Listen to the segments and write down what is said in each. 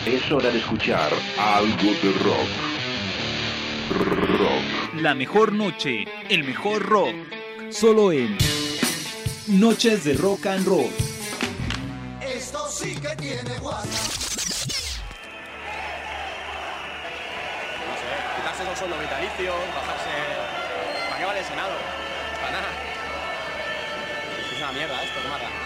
Es hora de escuchar algo de rock. Rock. La mejor noche, el mejor rock. Solo en Noches de Rock and Roll. Esto sí que tiene guasa. No sé, quitarse los sueldos vitalicios, bajarse... ¿Para qué vale el Senado? Para nada. Es una mierda esto, que mata.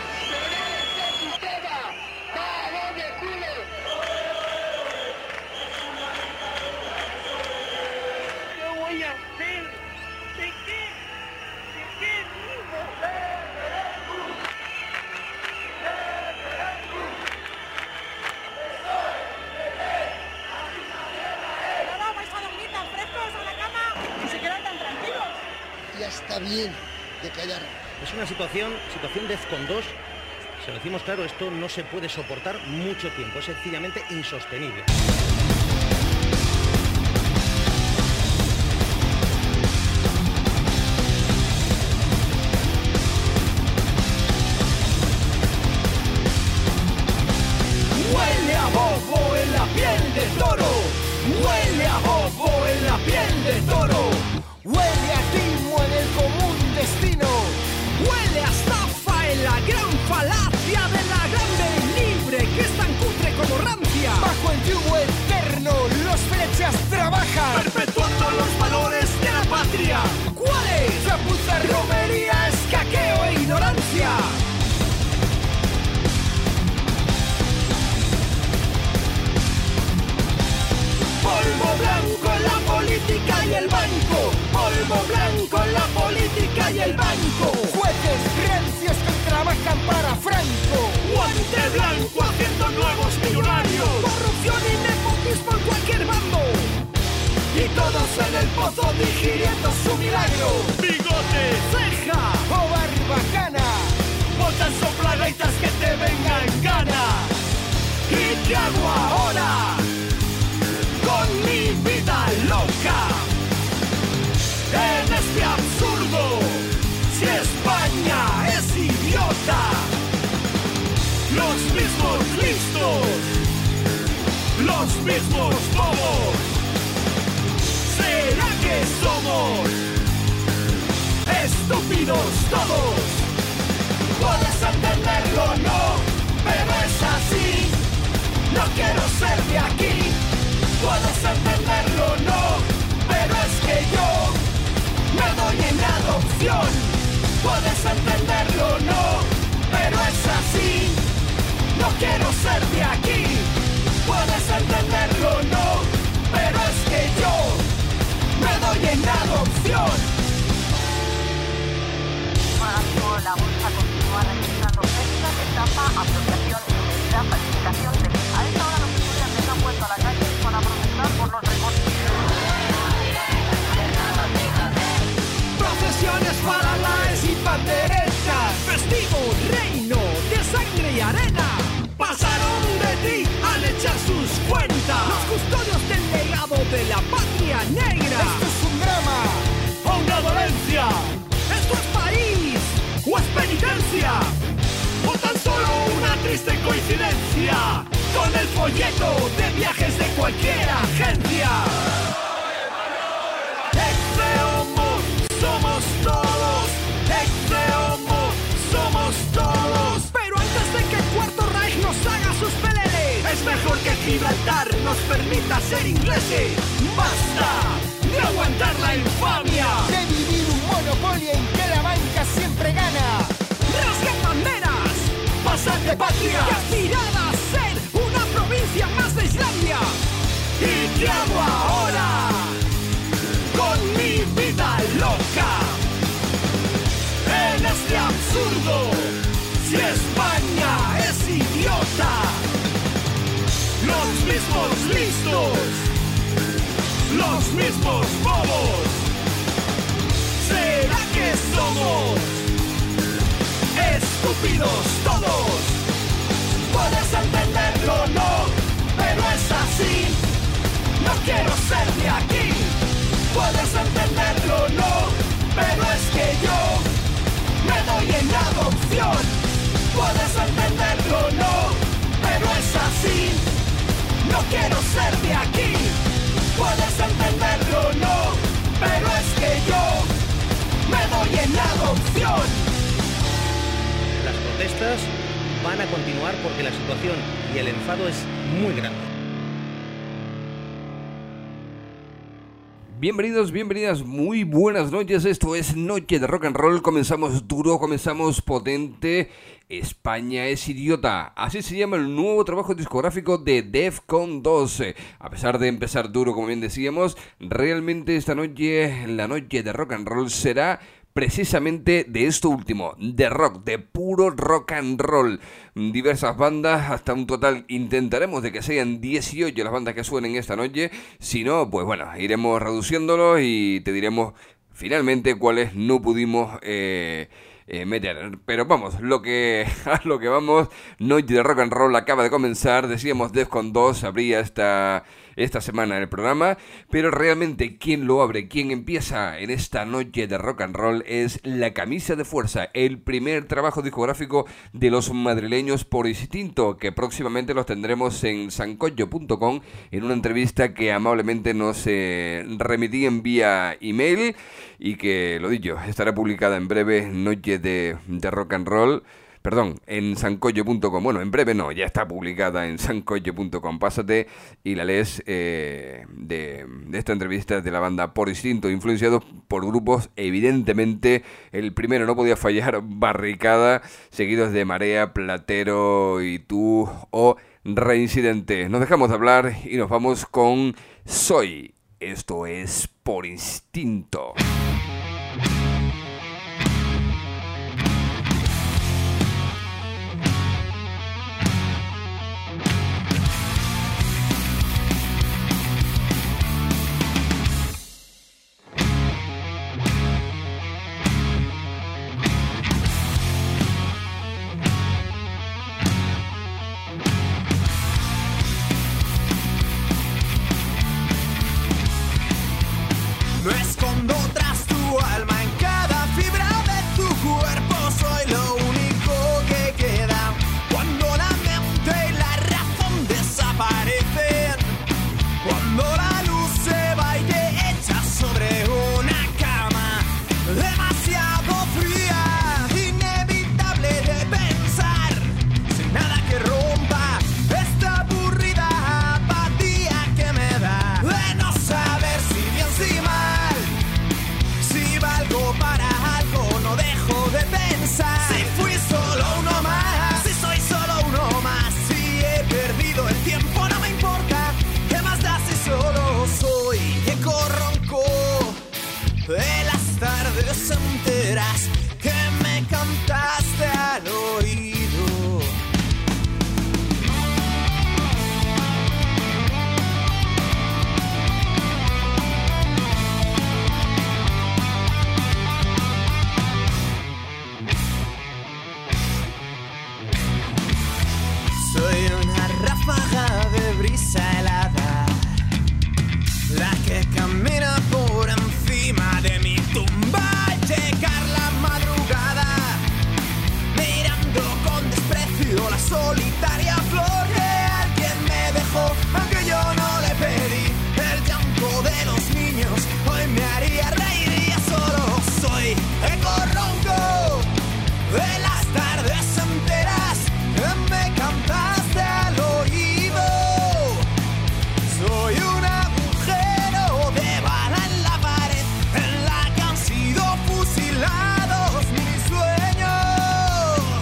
¿Qué voy a hacer? ¿De qué? ¿De qué vivo? No, vais a dormir tan frescos a la cama y se quedan tan tranquilos. Ya está bien de callar. Es una situación DEFCON 2. Se lo decimos claro, esto no se puede soportar mucho tiempo, es sencillamente insostenible. Huele a bobo en la piel de toro, huele a bobo en la piel de toro, huele a timo en el común destino, huele a estafa en la gran falacia de la grande y libre que es tan cutre como rancia. Bajo el yugo eterno los flechas trabajan, perpetuando los valores de la patria. ¿Cuáles? Chapuza, romería, escaqueo e ignorancia. Polvo blanco en la política y el banco. Polvo blanco en la política y el banco. Jueces rancios que trabajan para Franco. Guante blanco haciendo nuevos millonarios. Corrupción y nepotismo en cualquier bando. Y todos en el pozo digiriendo su milagro. Bigote, ceja o barbacana. Botas soplagaitas que te vengan gana. ¿Y qué hago ahora? Con mi vida loca, en este absurdo, si España es idiota, los mismos listos, los mismos bobos, ¿será que somos estúpidos todos? Puedes entenderlo, no, pero es así, no quiero ser de aquí. Puedes entenderlo, no, pero es que yo me doy en adopción. Puedes entenderlo, no, pero es así. No quiero ser de aquí. Puedes entenderlo, no, pero es que yo me doy en adopción. Ahora mismo la bolsa continúa registrando pérdidas, estafa, apropiación indebida, falsificación de... A esta hora los estudiantes han vuelto a la calle para protestar por los recortes. Procesiones para laes y panderetas, festivo reino de sangre y arena. Pasaron de ti al echar sus cuentas, los custodios del legado de la patria negra. Esto es un drama o una dolencia. Esto es país o es penitencia, o tan solo una triste coincidencia con el folleto de viajes de cualquier agencia. Ex-Homo somos todos, ex-Homo somos todos. Pero antes de que el Cuarto Reich nos haga sus peleles, es mejor que Gibraltar nos permita ser ingleses. Basta de aguantar la infamia, de vivir un monopolio en que la banca siempre gana. Rasguen banderas, pasad de patria y aspirad a ser una provincia más de Islandia. ¿Y qué hago ahora con mi vida loca? En este absurdo, si España es idiota, los mismos listos, los mismos bobos, ¿será que somos estúpidos todos? Puedes entenderlo, no, pero es así, no quiero ser de aquí. Puedes entenderlo, no, pero es que yo me doy en adopción. Puedes entenderlo, no, pero es así, no no quiero ser de aquí. Puedes entenderlo o no, pero es que yo me doy en adopción. Las protestas van a continuar porque la situación y el enfado es muy grande. Bienvenidos, bienvenidas, muy buenas noches. Esto es Noche de Rock and Roll. Comenzamos duro, comenzamos potente. España es idiota. Así se llama el nuevo trabajo discográfico de Defcon 2. A pesar de empezar duro, como bien decíamos, realmente esta noche, la noche de Rock and Roll, será precisamente de esto último, de rock, de puro rock and roll. Diversas bandas, hasta un total intentaremos de que sean 18 las bandas que suenen esta noche. Si no, pues bueno, iremos reduciéndolo y te diremos finalmente cuáles no pudimos meter. Pero vamos, a lo que vamos. Noche de Rock and Roll acaba de comenzar. Decíamos Defcon 2 abría esta semana en el programa, pero realmente quien lo abre, quien empieza en esta noche de rock and roll es La Camisa de Fuerza, el primer trabajo discográfico de los madrileños Por Instinto, que próximamente los tendremos en sancocho.com en una entrevista que amablemente nos remitían vía email y que, lo dicho, estará publicada en breve. Noche de rock and roll, perdón, en sancocho.com. Bueno, en breve no, ya está publicada en sancocho.com. Pásate y la lees de esta entrevista de la banda Por Instinto, influenciados por grupos, evidentemente. El primero no podía fallar, Barricada, seguidos de Marea, Platero y Tú o Reincidente. Nos dejamos de hablar y nos vamos con Soy. Esto es Por Instinto. No escondo tras tu alma en cada fibra de tu cuerpo. Soy lo único que queda cuando la mente y la razón desaparecen. Cuando la luz se va y te echa sobre una cama demasiado fría, inevitable de pensar, sin nada que rompa esta aburrida apatía que me da de no saber si bien si mal. Si valgo para algo, no dejo de pensar. Si fui solo uno más, si soy solo uno más, si he perdido el tiempo, no me importa. ¿Qué más da si solo soy eco ronco de las tardes enteras que me cantaste al oído? Soy una ráfaga de brisa helada, la que camina por encima de mi tumba al llegar la madrugada, mirando con desprecio la solitaria flor que alguien me dejó, aunque yo no le pedí. El llanto de los niños hoy me haría reír y ya solo soy eco ronco de las tardes enteras que me cantaste al oído. Soy un agujero de bala en la pared en la que han sido fusilados mis sueños.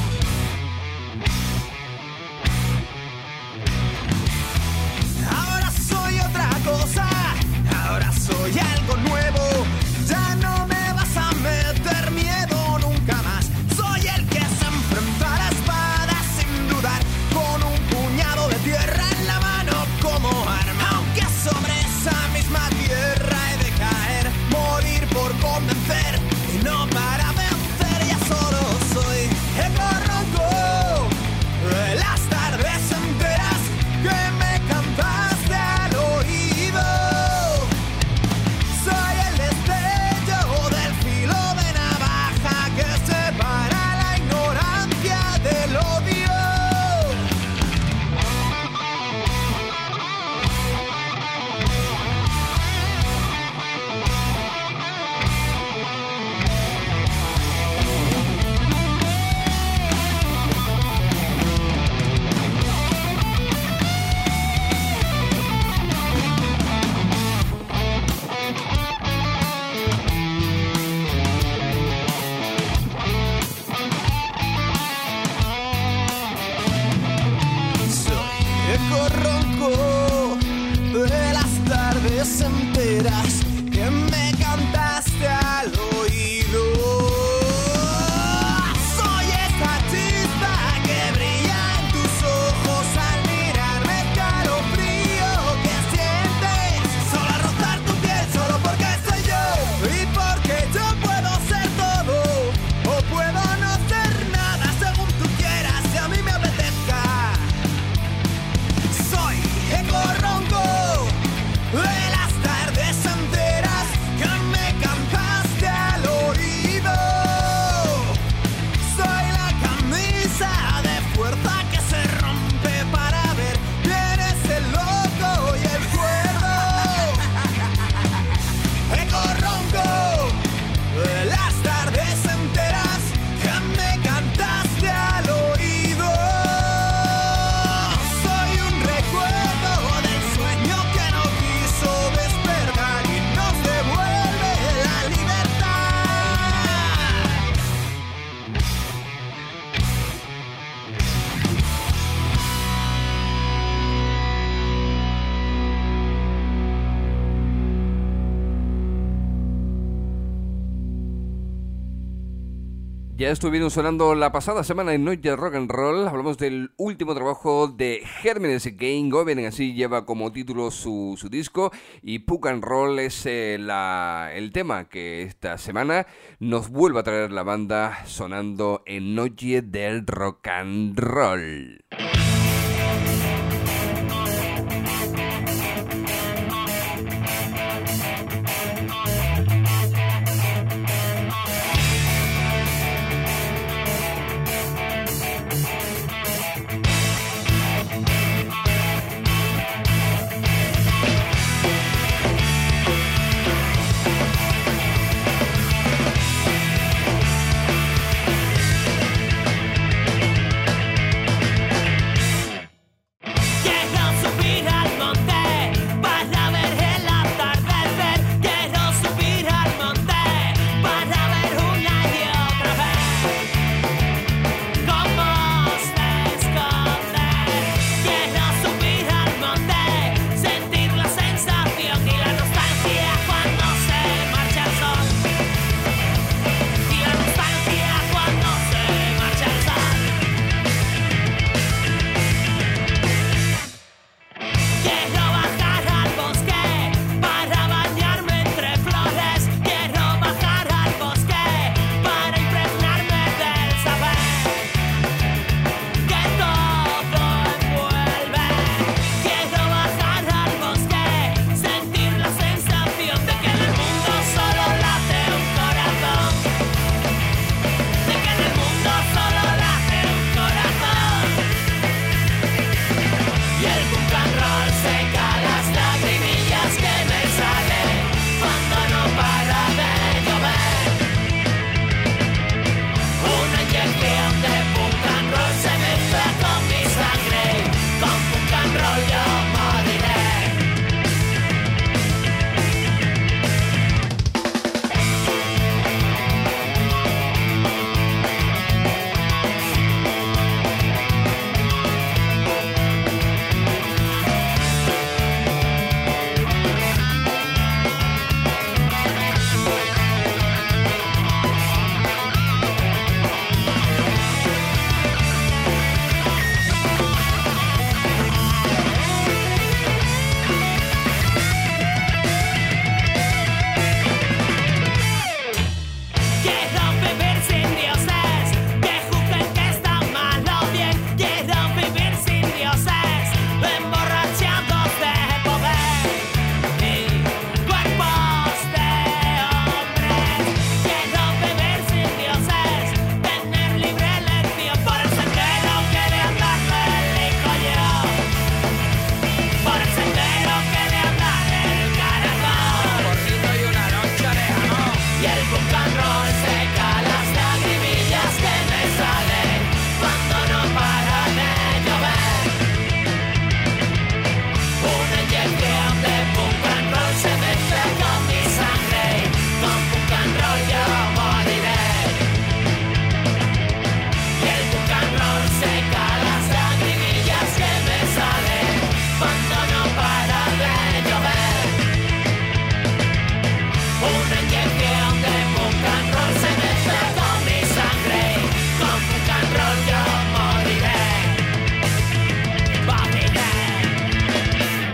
Ahora soy otra cosa, ahora soy algo nuevo. Ya no me vas a meter miedo nunca más. Soy el que se enfrenta a la espada sin dudar, con un puñado de tierra en la mano como arma. Aunque sobre esa misma tierra he de caer, morir por convencer y no para vencer. Ya solo soy eco ronco de las tardes enteras que me cantaste al oído. ronco de las tardes enteras que me cantaste al oído. Soy esa chispa que brilla en tus ojos al mirarme, escalofrío que sientes solo al rozar tu piel, solo porque soy yo y porque yo puedo ser todo o puedo no ser nada según tú quieras y a mí me apetezca. Soy eco ronco de las tardes enteras que me cantaste al oído. Soy la camisa de fuerza que se rompe para ver quién es el loco y el cuerdo. Eco ronco de las tardes enteras que me cantaste al oído. Soy un recuerdo del sueño que no quiso despertar y nos devuelve la libertad. Ya estuvieron sonando la pasada semana en Noche de Rock and Roll. Hablamos del último trabajo de Gérmenes Game Govern, así lleva como título su disco, y Puck and Roll es el tema que esta semana nos vuelve a traer la banda sonando en Noche del Rock and Roll.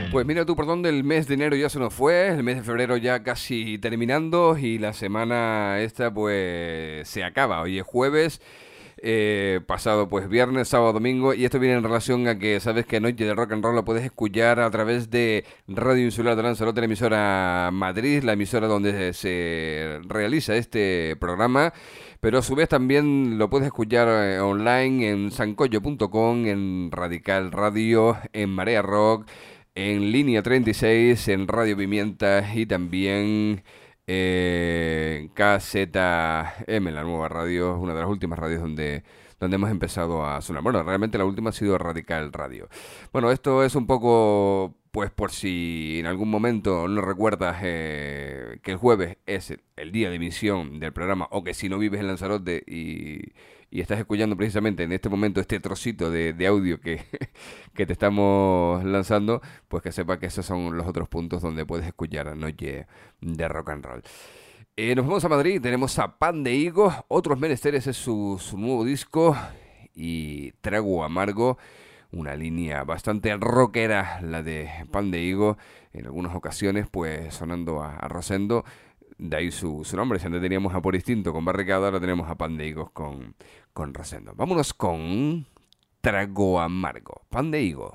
Pues mira tú por dónde el mes de enero ya se nos fue, el mes de febrero ya casi terminando y la semana esta pues se acaba. Hoy es jueves, pasado pues viernes, sábado, domingo, y esto viene en relación a que sabes que Noche de Rock and Roll lo puedes escuchar a través de Radio Insular de Lanzarote, la emisora Madrid, la emisora donde se realiza este programa. Pero a su vez también lo puedes escuchar online en sancoyo.com, en Radical Radio, en Marea Rock, en Línea 36, en Radio Pimienta y también en KZM, la nueva radio, una de las últimas radios donde hemos empezado a sonar. Bueno, realmente la última ha sido Radical Radio. Bueno, esto es un poco, pues por si en algún momento no recuerdas que el jueves es el día de emisión del programa, o que si no vives en Lanzarote y estás escuchando precisamente en este momento este trocito de audio que te estamos lanzando, pues que sepas que esos son los otros puntos donde puedes escuchar la Noche de Rock and Roll. Nos vamos a Madrid, tenemos a Pan de Higo, Otros Menesteres es su nuevo disco, y Trago Amargo, una línea bastante rockera, la de Pan de Higo, en algunas ocasiones pues sonando a Rosendo, de ahí su nombre. Si antes teníamos a Por Instinto con Barricada, ahora tenemos a Pan de Higos con Rosendo. Vámonos con Trago Amargo, Pan de Higo.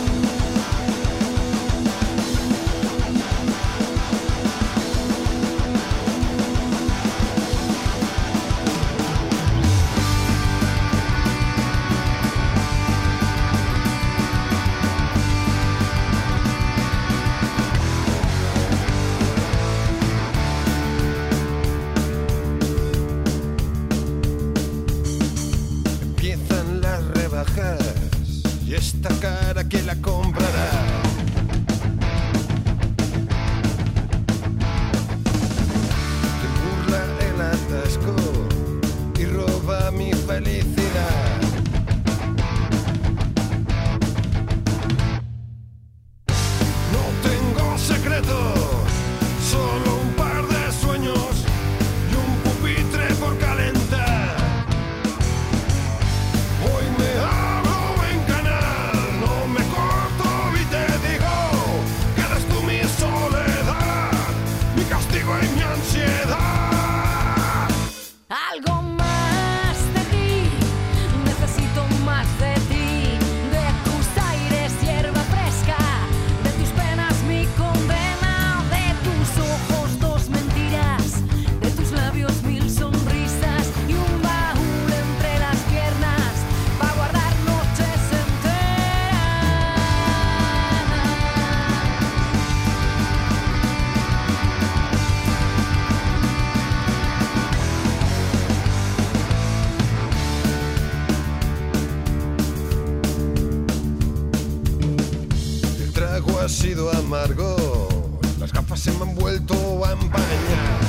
Y esta cara que la comprará. Te burla el atasco y roba mi felicidad. No tengo secretos, solo un par de sueños y un pupitre por calentar. Hoy me abro en canal, no me corto y te digo que eres tú mi soledad, mi castigo y mi ansiedad. Algo más de ti, necesito más de ti, de tus aires hierba fresca, de tus penas mi condena, de tus ojos dos mentiras, de tus labios mil sonrisas y un baúl entre las piernas para guardar noches enteras. El trago ha sido amargo, las gafas se me han vuelto a empañar.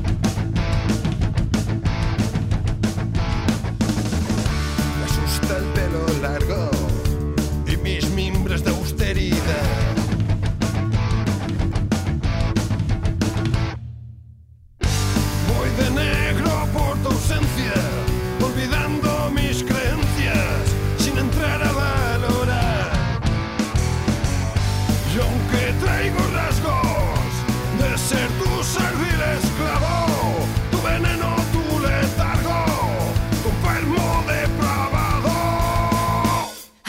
Me asusta el pelo largo y mis mimbres de austeridad. Voy de negro por tu ausencia, olvidando mis creencias sin entrar a valorar. Y aunque traigo rasgos de ser tu servil esclavo, tu veneno, tu letargo, tu enfermo depravado.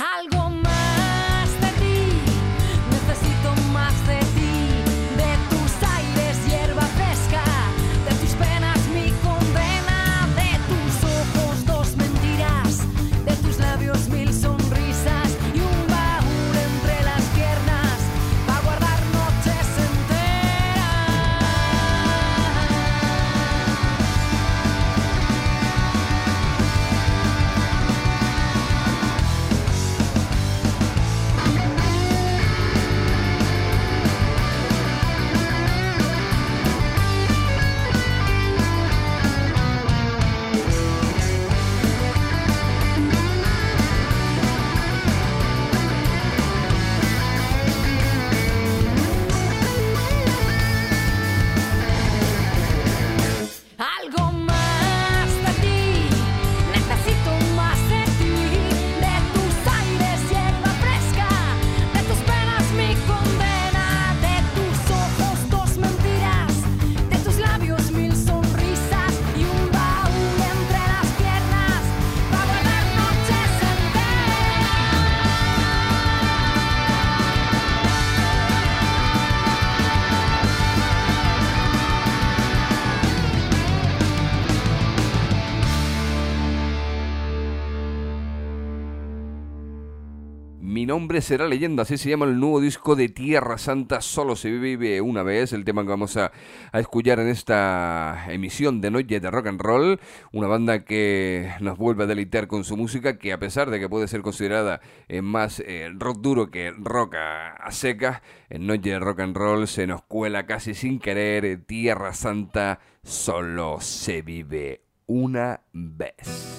Mi nombre será leyenda, así se llama el nuevo disco de Tierra Santa, Solo se vive una vez, el tema que vamos a escuchar en esta emisión de Noche de Rock and Roll, una banda que nos vuelve a deleitar con su música, que a pesar de que puede ser considerada más rock duro que rock a seca, en Noche de Rock and Roll se nos cuela casi sin querer Tierra Santa, Solo se vive una vez.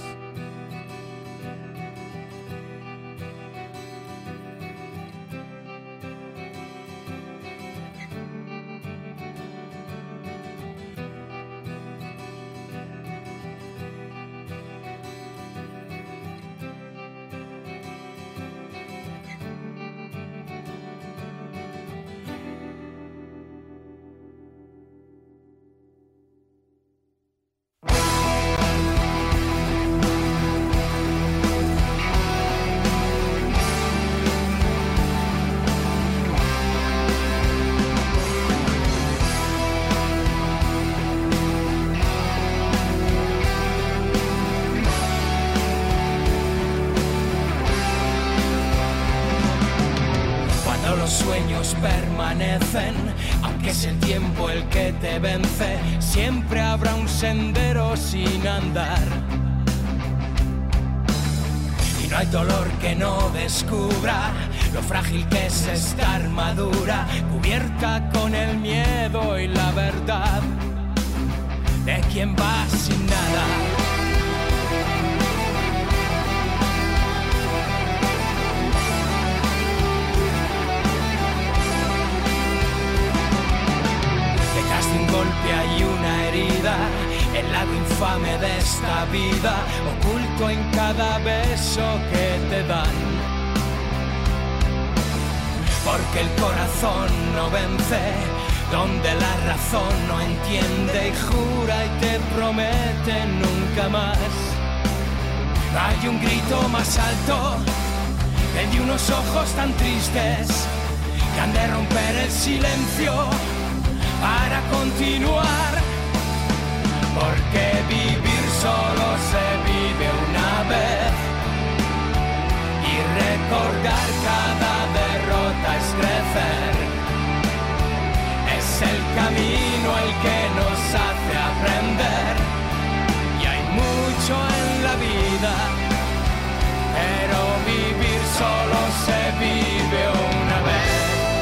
Permanecen, aunque es el tiempo el que te vence, siempre habrá un sendero sin andar. Y no hay dolor que no descubra lo frágil que es esta armadura, cubierta con el miedo y la verdad de quien va sin nada. Un golpe hay una herida, el lado infame de esta vida, oculto en cada beso que te dan. Porque el corazón no vence, donde la razón no entiende y jura y te promete nunca más. Hay un grito más alto, el de unos ojos tan tristes, que han de romper el silencio para continuar, porque vivir solo se vive una vez y recordar cada derrota es crecer. Es el camino el que nos hace aprender y hay mucho en la vida, pero vivir solo se vive una vez.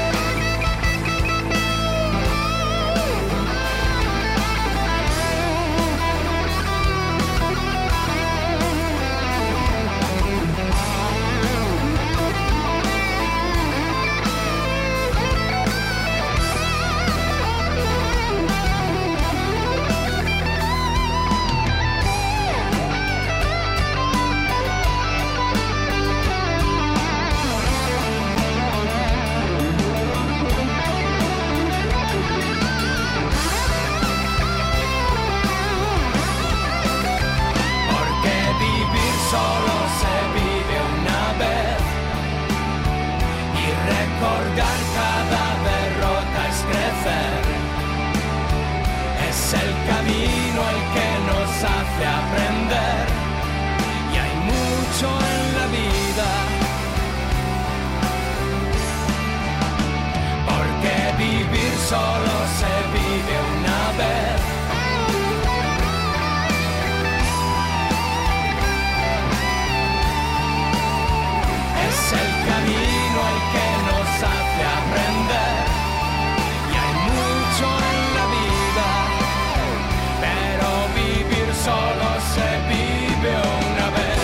Recordar cada derrota es crecer. Es el camino el que nos hace aprender y hay mucho en la vida, porque vivir solo se vive una vez. Es el camino el que nos hace aprender y hay mucho en la vida, pero vivir solo se vive una vez.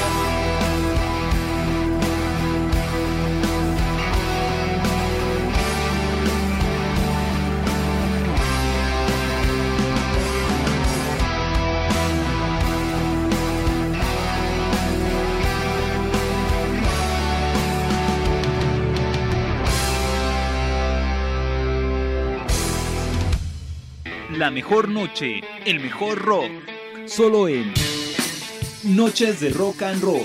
La mejor noche, el mejor rock, solo en Noches de Rock and Roll.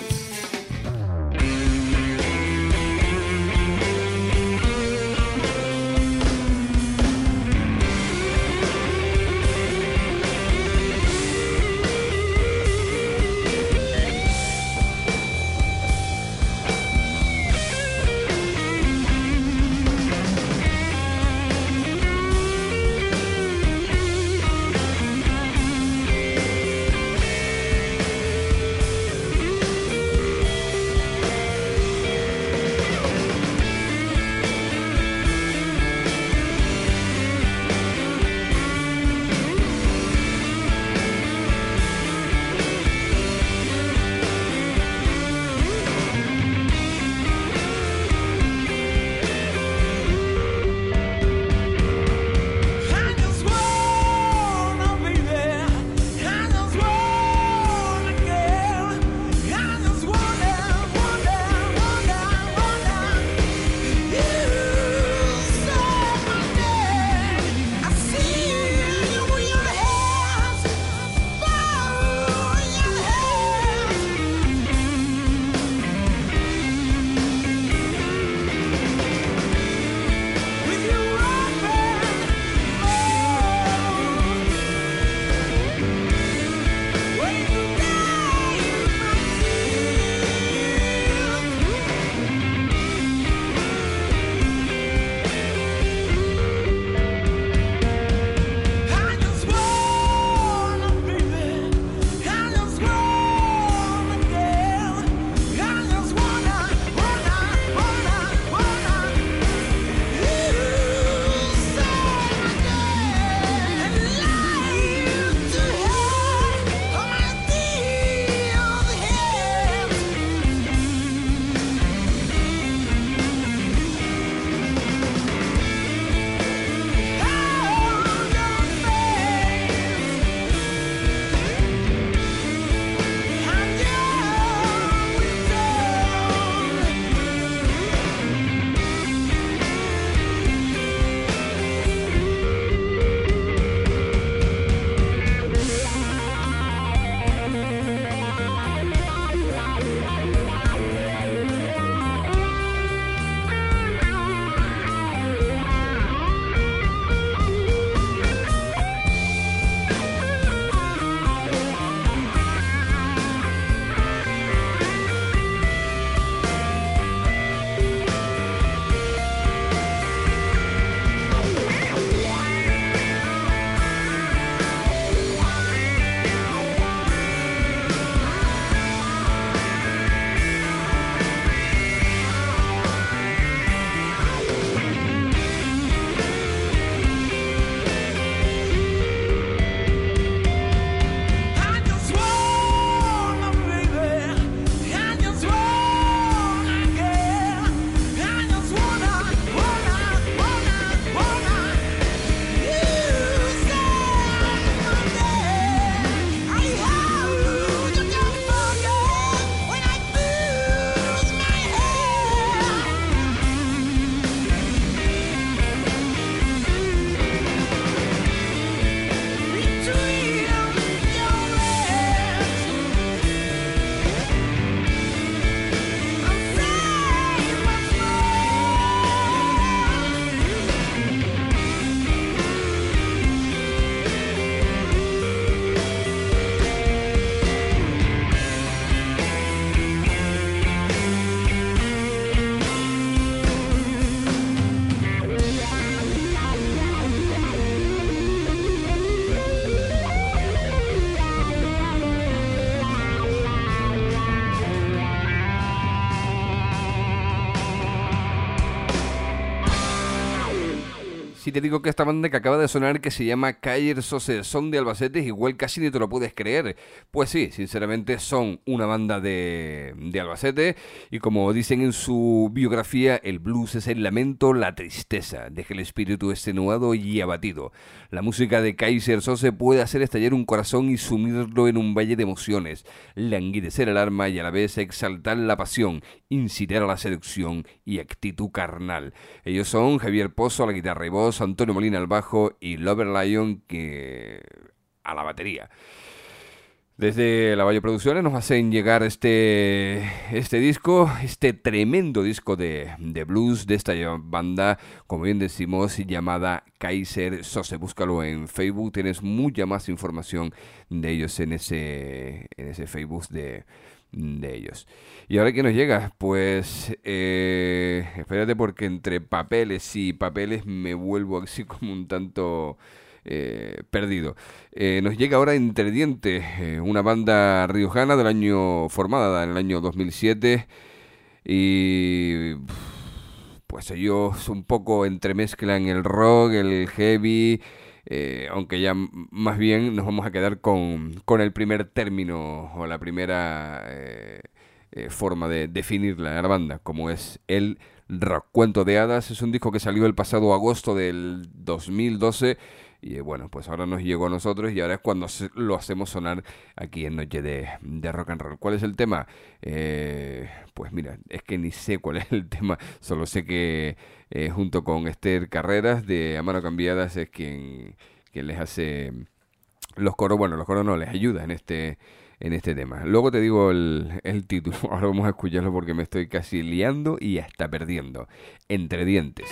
Si te digo que esta banda que acaba de sonar, que se llama Calle Sose, son de Albacete, igual casi ni te lo puedes creer. Pues sí, sinceramente son una banda de Albacete, y como dicen en su biografía, el blues es el lamento, la tristeza, deja el espíritu extenuado y abatido. La música de Kaiser Sose puede hacer estallar un corazón y sumirlo en un valle de emociones, languidecer el alma y a la vez exaltar la pasión, incitar a la seducción y actitud carnal. Ellos son Javier Pozo a la guitarra y voz, Antonio Molina al bajo y Lover Lion a la batería. Desde La Valle Producciones nos hacen llegar este disco, este tremendo disco de blues de esta banda, como bien decimos, llamada Kaiser Sose. Búscalo en Facebook, tienes mucha más información de ellos en ese Facebook de ellos. Y ahora que nos llega, pues espérate, porque entre papeles y papeles me vuelvo así como un tanto perdido. Nos llega ahora Entre Dientes, una banda riojana formada en el año 2007, y pues ellos un poco entremezclan el rock, el heavy, aunque ya más bien nos vamos a quedar con el primer término o la primera forma de definir la banda, como es el rock. Cuento de Hadas es un disco que salió el pasado agosto del 2012, y bueno, pues ahora nos llegó a nosotros y ahora es cuando lo hacemos sonar aquí en Noche de Rock and Roll. ¿Cuál es el tema? Pues mira, es que ni sé cuál es el tema, solo sé que junto con Esther Carreras de A Mano Cambiadas es quien les hace los coros. Bueno, los coros no, les ayuda en este tema. Luego te digo el título, ahora vamos a escucharlo porque me estoy casi liando y hasta perdiendo. Entre Dientes.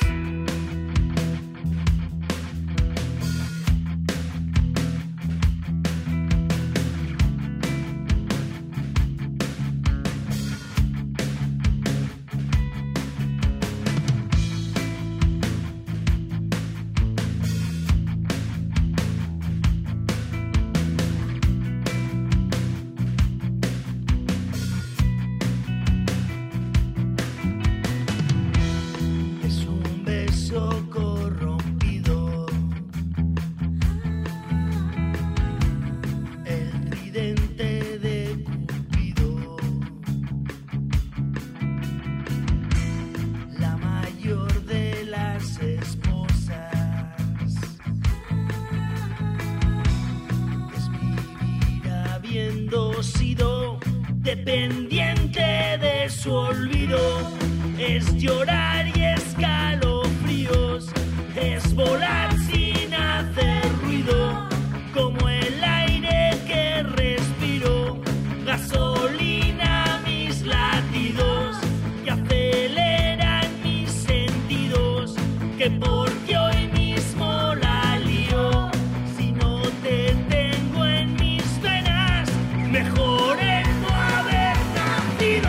Dependiente de su olvido, es llorar y escalofríos, es volar sin hacer ruido, como el aire que respiro, gasolina mis latidos, que aceleran mis sentidos, que porque hoy mismo la lío, si no te tengo en mis venas, mejor es no haber nacido.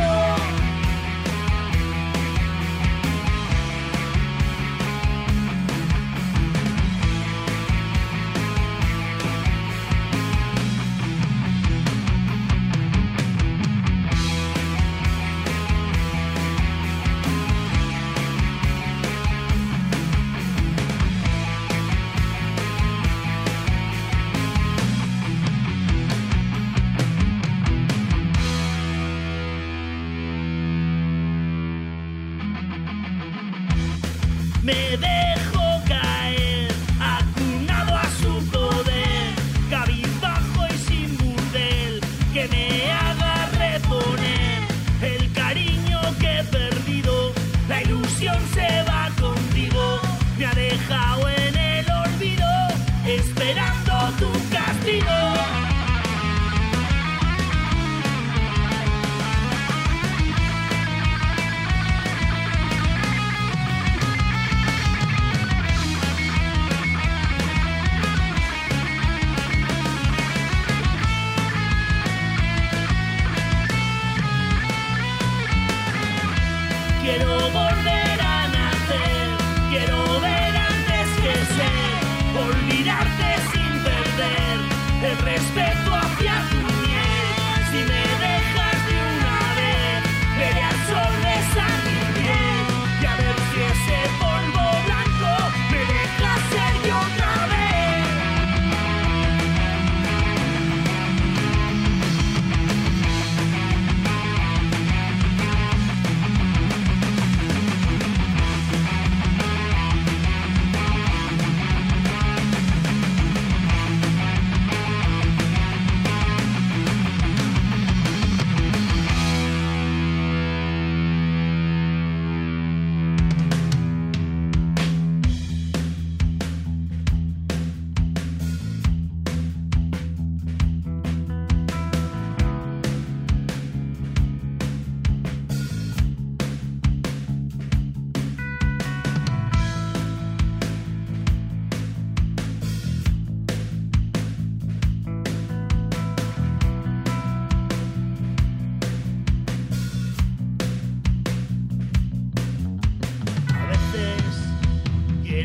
Me dejo caer, acunado a su poder, cabizbajo y sin burdel, que me haga reponer el cariño que he perdido. La ilusión se va contigo, me ha dejado en el olvido, esperando tu castigo. Quiero volver a nacer, quiero ver antes que ser, olvidarte sin perder el respeto hacia tu miel. Si me dejas de una vez, veré al sol besar mi piel, y a ver si ese polvo blanco me dejas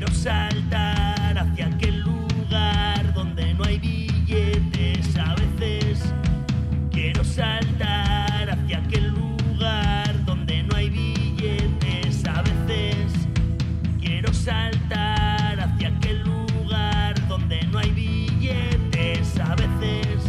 saltar hacia aquel lugar donde no hay billetes. A veces quiero saltar hacia aquel lugar donde no hay billetes. A veces quiero saltar hacia aquel lugar donde no hay billetes. A veces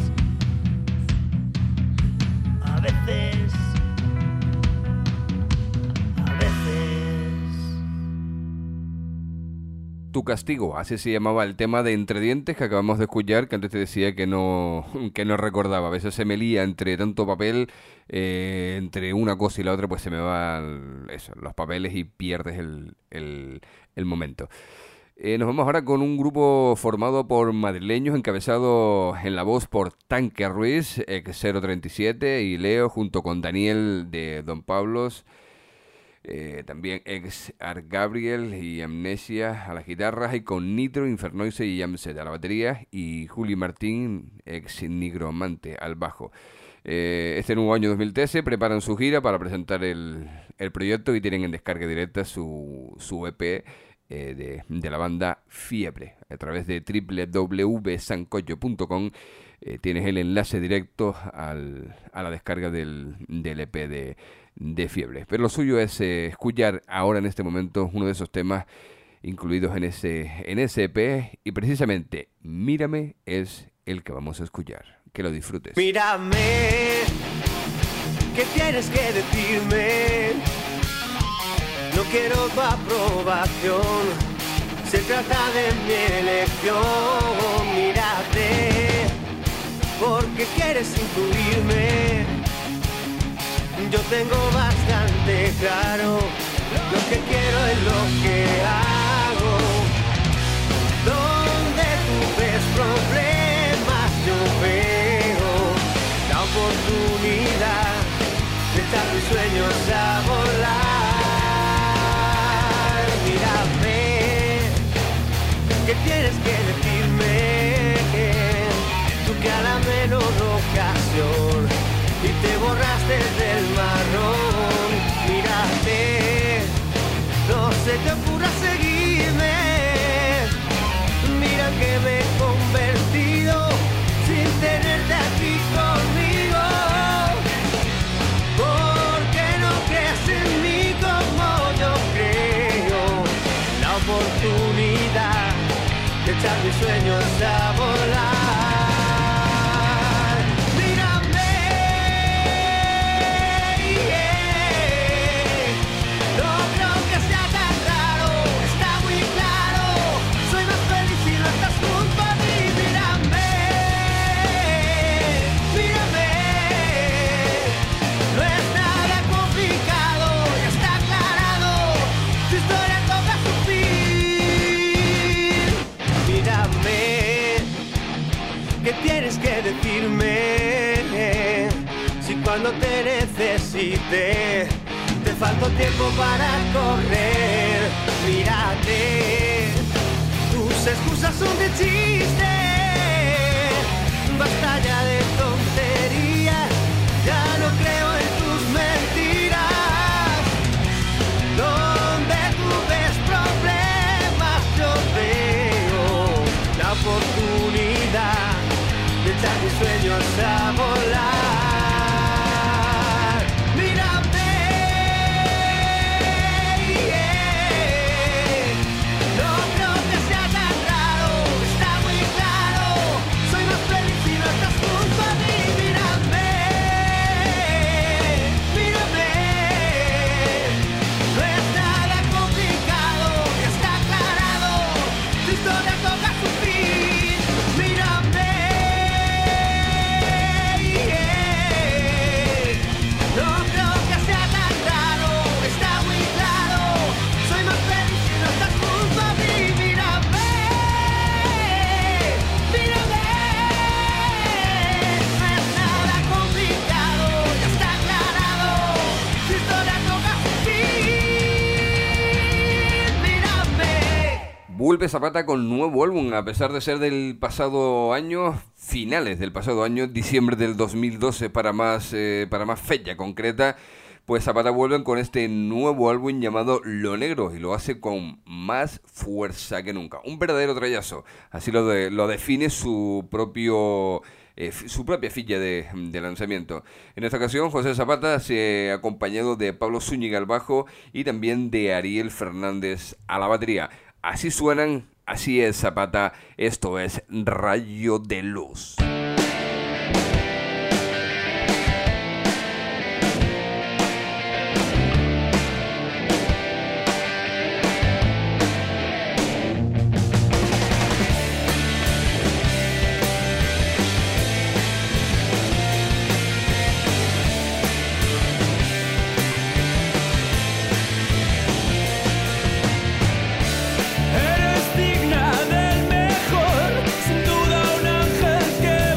Tu castigo, así se llamaba el tema de Entre Dientes que acabamos de escuchar, que antes te decía que no recordaba. A veces se me lía entre tanto papel, entre una cosa y la otra, pues se me van los papeles y pierdes el momento. Nos vamos ahora con un grupo formado por madrileños, encabezado en la voz por Tanque Ruiz, ex 037, y Leo, junto con Daniel de Don Pablos, también ex Art Gabriel y Amnesia a las guitarras, y con Nitro, Infernoise y Jamset a la batería, y Juli Martín, ex Nigromante, al bajo. Este nuevo año 2013 preparan su gira para presentar el proyecto y tienen en descarga directa su EP de la banda Fiebre. A través de www.sancocho.com tienes el enlace directo a la descarga del EP de Fiebre. Pero lo suyo es escuchar ahora en este momento uno de esos temas incluidos en ese EP, y precisamente Mírame es el que vamos a escuchar. Que lo disfrutes. Mírame, ¿qué tienes que decirme? No quiero tu aprobación, se trata de mi elección. Mírate, porque quieres incluirme. Yo tengo bastante claro lo que quiero es lo que hago. Donde tú ves problemas, yo veo la oportunidad de echar mis sueños a volar. Mírame, ¿qué tienes que decirme? Tú que a la menor ocasión y te borraste del marrón. Mírate, no se te ocurra seguirme. Mira que me he convertido sin tenerte aquí conmigo. Porque no crees en mí como yo creo. La oportunidad de echar mis sueños a volar. ¿Qué tienes que decirme? Si cuando te necesité te faltó tiempo para correr. Mírate, tus excusas son de chiste. Basta ya de tonterías, ya no creo en tus mentiras. Donde tú ves problemas, yo veo la oportunidad de echar mis sueños a volar. Mírame, no creo que sea tan raro, está muy claro. Soy más feliz si no estás junto a mí. Mírame, no es nada complicado, ya está aclarado. Tu historia toca su fin. Mírame. Vuelve Zapata con nuevo álbum, a pesar de ser del pasado año, finales del pasado año, diciembre del 2012 para más fecha concreta. Pues Zapata vuelven con este nuevo álbum llamado Lo Negro y lo hace con más fuerza que nunca. Un verdadero trayazo, así lo define su propia ficha de lanzamiento. En esta ocasión José Zapata se ha acompañado de Pablo Zúñiga al bajo y también de Ariel Fernández a la batería. Así suenan, así es Zapata, esto es Rayo de Luz. Eres digna del mejor, sin duda un ángel que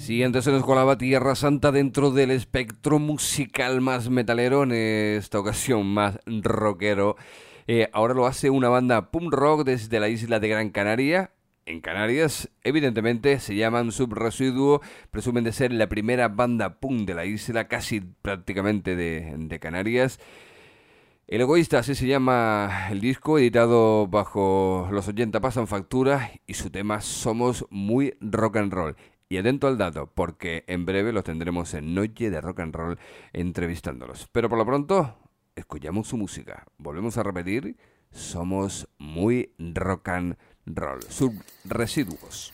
Sí, antes se nos colaba Tierra Santa dentro del espectro musical más metalero, en esta ocasión más rockero. Ahora lo hace una banda punk rock desde la isla de Gran Canaria. En Canarias, evidentemente, se llaman Subresiduo, presumen de ser la primera banda punk de la isla, casi prácticamente de Canarias. El Egoísta, así se llama el disco, editado bajo los 80 pasan factura, y su tema Somos Muy Rock and Roll. Y atento al dato, porque en breve los tendremos en Noche de Rock and Roll entrevistándolos. Pero por lo pronto, escuchamos su música. Volvemos a repetir, Somos Muy Rock and Roll. Subresiduos.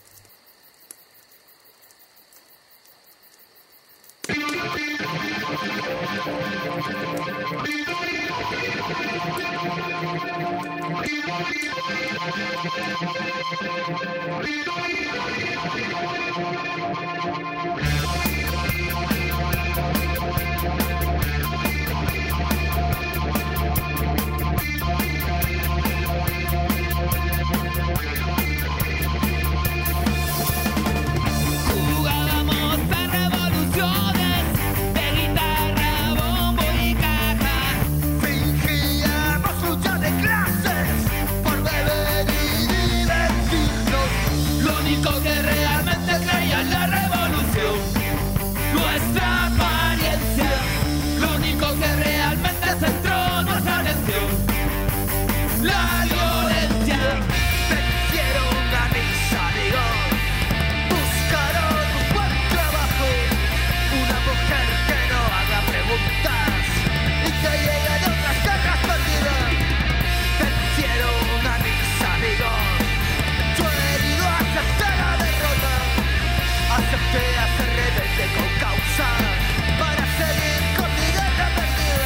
Jugábamos a revoluciones de guitarra, bombo y caja. Fingíamos lucha de clases por beber y divertirnos. Lo único que realmente creía en la revolución, nuestra apariencia. Lo único que realmente centró nuestra atención, la violencia. Prefiero una risa, digo. Buscaron un buen trabajo, una mujer que no haga preguntas y que llegue de otras tierras perdidas. Prefiero una risa, digo. Yo herido acepté la derrota, acepté a ser rebelde con causa para seguir con mi guerra perdida.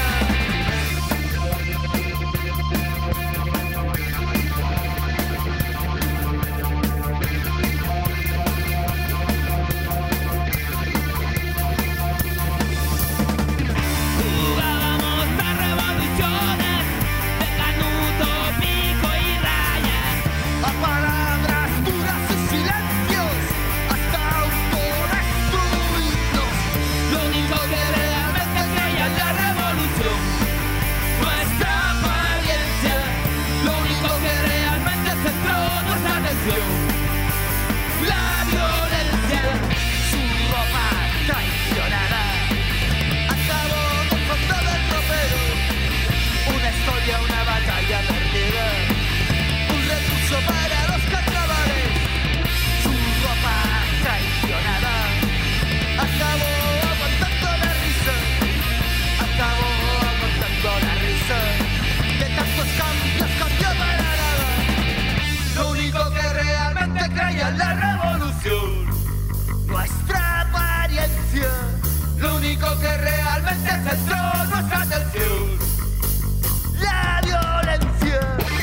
Jugábamos a revoluciones de canuto, pico y raya, a palabras duras y silencios hasta autodestruirnos. Lo único que realmente creía en la revolución, nuestra apariencia. Lo único que realmente centró nuestra atención, la violencia. Su ropa traicionada acabó con fondo del ropero. Una historia, una batalla perdida, un recurso para los carnavales. Su ropa traicionada acabó aguantando la risa, acabó aguantando la risa. De tantos cambios cambió para nada. Lo único que realmente creía en la revolución, nuestra apariencia. Lo único que realmente centró nuestra atención, la violencia.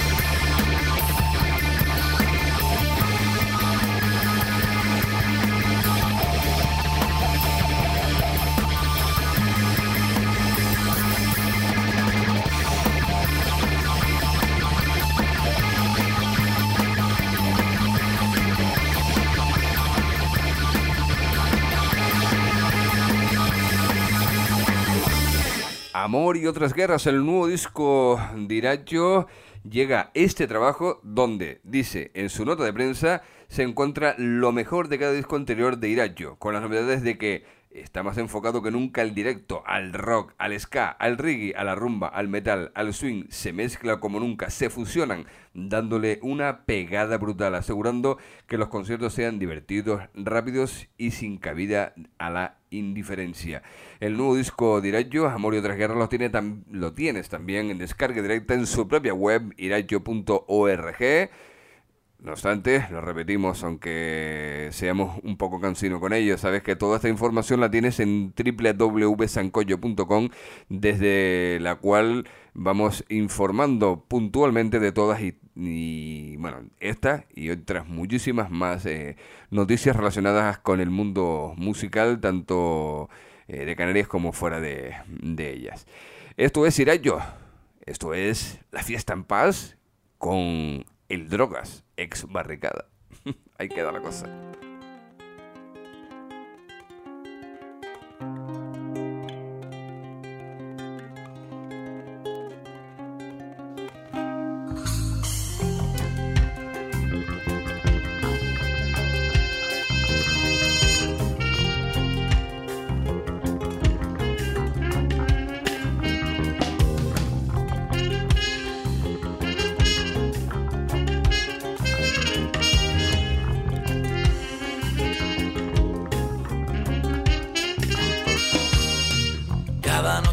Amor y otras guerras, el nuevo disco de Iracho. Llega este trabajo donde, dice en su nota de prensa, se encuentra lo mejor de cada disco anterior de Iracho, con las novedades de que está más enfocado que nunca al directo, al rock, al ska, al reggae, a la rumba, al metal, al swing. Se mezcla como nunca, se fusionan, dándole una pegada brutal, asegurando que los conciertos sean divertidos, rápidos y sin cabida a la indiferencia. El nuevo disco de Iracho, Amor y otras guerras, lo tienes también en descarga directa en su propia web, iracho.org. No obstante, lo repetimos, aunque seamos un poco cansinos con ello, sabes que toda esta información la tienes en www.sancoyo.com, desde la cual vamos informando puntualmente de todas y bueno, esta y otras muchísimas más noticias relacionadas con el mundo musical, tanto de Canarias como fuera de ellas. Esto es Iracho, esto es La Fiesta en Paz con el Drogas, ex Barricada. Ahí queda la cosa.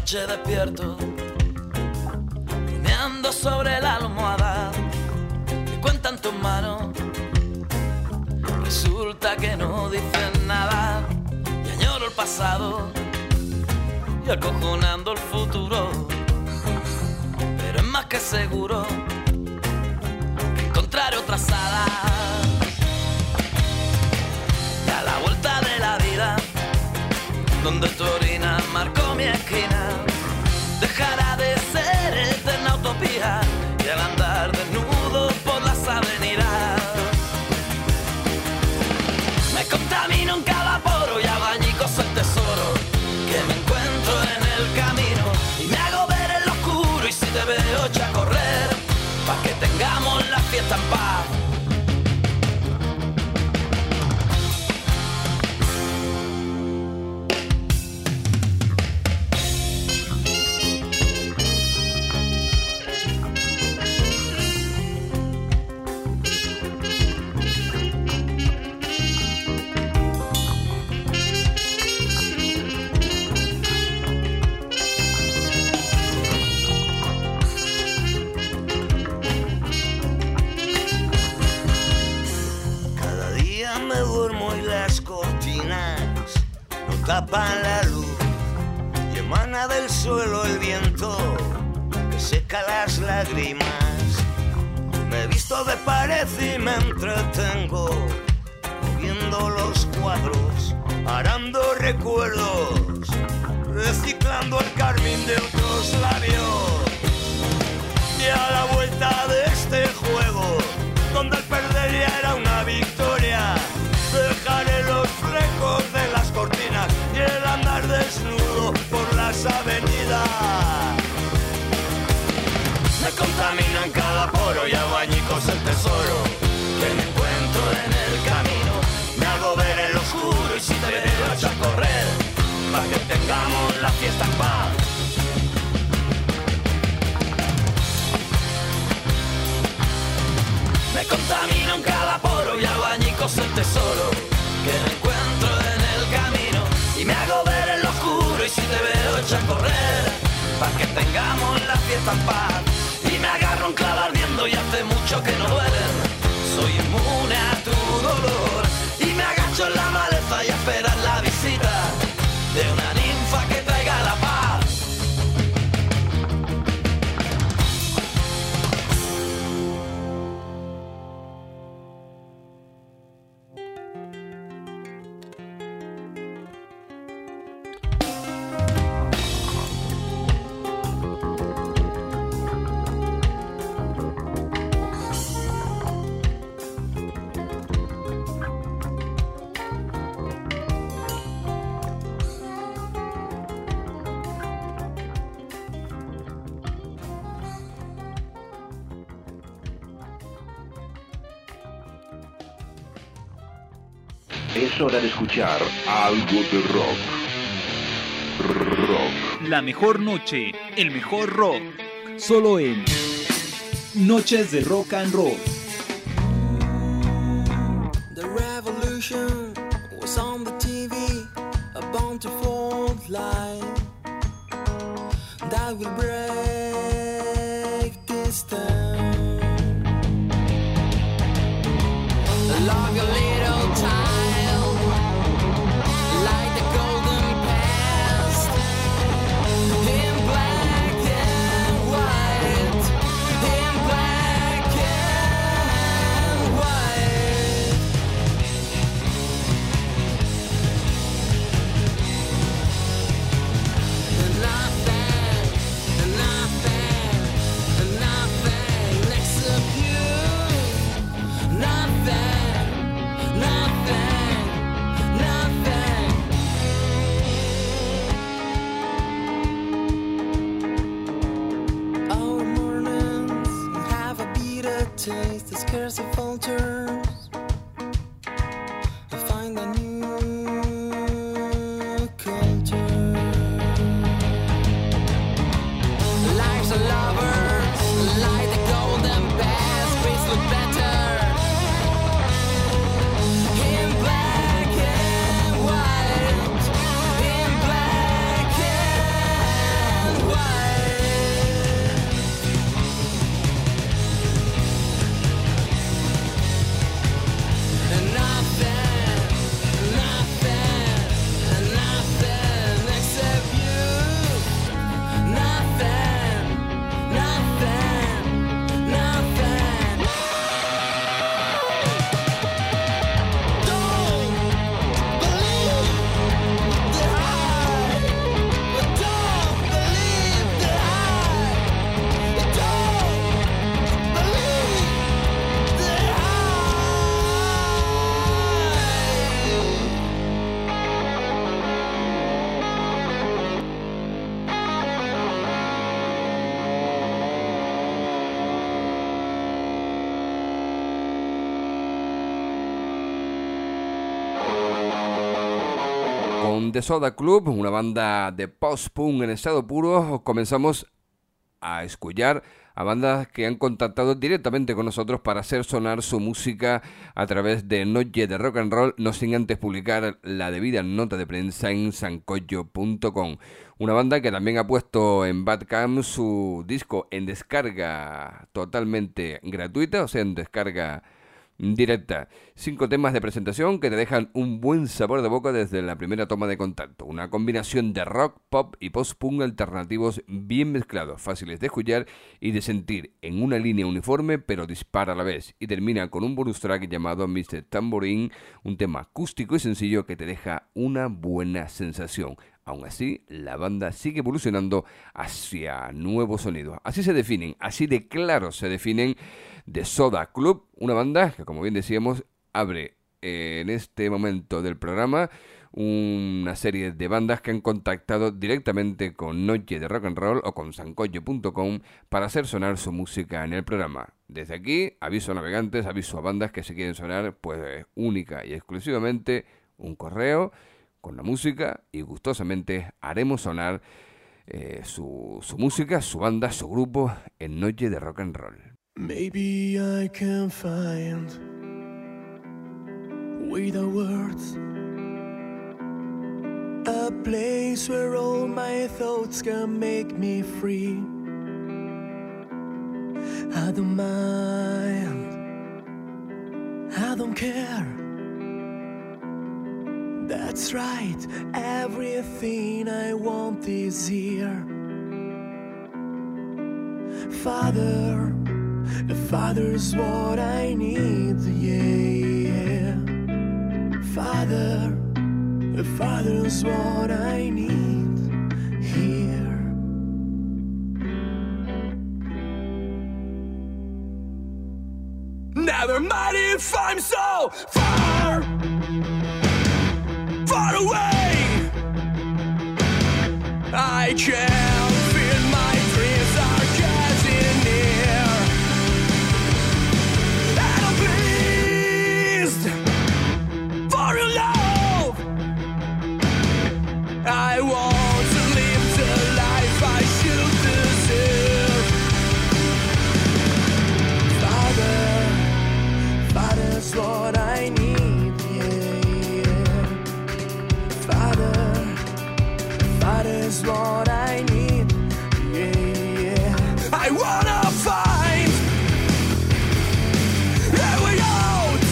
noche despierto, rumiando sobre la almohada, me cuentan tus manos. Resulta que no dicen nada, y añoro el pasado y acojonando el futuro. Pero es más que seguro que encontraré otra sala. Y a la vuelta de la vida, donde tu orina marcó mi esquina, dejará de ser eterna utopía y al andar desnudo por las avenidas me contamino en cada poro y hago añicos el tesoro que me encuentro en el camino y me hago ver en lo oscuro y si te veo echa a correr pa' que tengamos la fiesta en paz. Tapan la luz y emana del suelo el viento que seca las lágrimas. Me he visto de pared y me entretengo moviendo los cuadros, arando recuerdos, reciclando el carmín de otros labios. Y a la vuelta de este juego, donde el perder ya era una victoria, dejaré los flecos de las cortinas y el andar desnudo por las avenidas. Me contamino en cada poro y hago añicos el tesoro que me encuentro en el camino. Me hago ver en lo oscuro y si te veo echo a correr para que tengamos la fiesta en paz. Me contamino en cada poro y hago añicos el tesoro que me encuentro en el camino y me hago ver en lo oscuro y si te veo echa a correr para que tengamos la fiesta en paz. Y me agarro un clavo ardiendo y hace mucho que no duelen, soy inmune a tu dolor y me agacho en la maleza y a esperar la visita de una ninfa que traiga la paz. Es hora de escuchar algo de rock. Rock. La mejor noche, el mejor rock. Solo en Noches de Rock and Roll. The revolution was on the TV, a bountiful line that will break this down. Like a little child, like the golden past, in black and white, in black and white. Nothing next to you. Nothing. Our mornings have a bitter taste, the scares of vultures. We find a new culture. Life's a lovers, like the golden past, please look better. In black and white, in black and Con The Soda Club, una banda de post-punk en estado puro, comenzamos a escuchar a bandas que han contactado directamente con nosotros para hacer sonar su música a través de Noche de Rock and Roll, no sin antes publicar la debida nota de prensa en sancocho.com. Una banda que también ha puesto en Bandcamp su disco en descarga totalmente gratuita, o sea, en descarga directa. 5 temas de presentación que te dejan un buen sabor de boca desde la primera toma de contacto. Una combinación de rock, pop y post-punk alternativos bien mezclados, fáciles de escuchar y de sentir en una línea uniforme pero dispara a la vez. Y termina con un bonus track llamado Mr. Tambourine, un tema acústico y sencillo que te deja una buena sensación. Aún así, la banda sigue evolucionando hacia nuevos sonidos. Así se definen, así de claro se definen The Soda Club, una banda que, como bien decíamos, abre en este momento del programa una serie de bandas que han contactado directamente con Noche de Rock and Roll o con sancocho.com para hacer sonar su música en el programa. Desde aquí, aviso a navegantes, aviso a bandas que se quieren sonar, pues única y exclusivamente un correo con la música y gustosamente haremos sonar su música, su banda, su grupo en Noche de Rock and Roll. Maybe I can find without words a place where all my thoughts can make me free. I don't mind, I don't care. That's right, everything I want is here. Father, a father's what I need, yeah. Father, a father's what I need here. Never mind if I'm so far, far away. I can't feel my dreams are getting near. And I'm pleased for your love. I want to live the life I should deserve. Father, Father's what I need, yeah. Father's what I need, yeah. I wanna find a way out.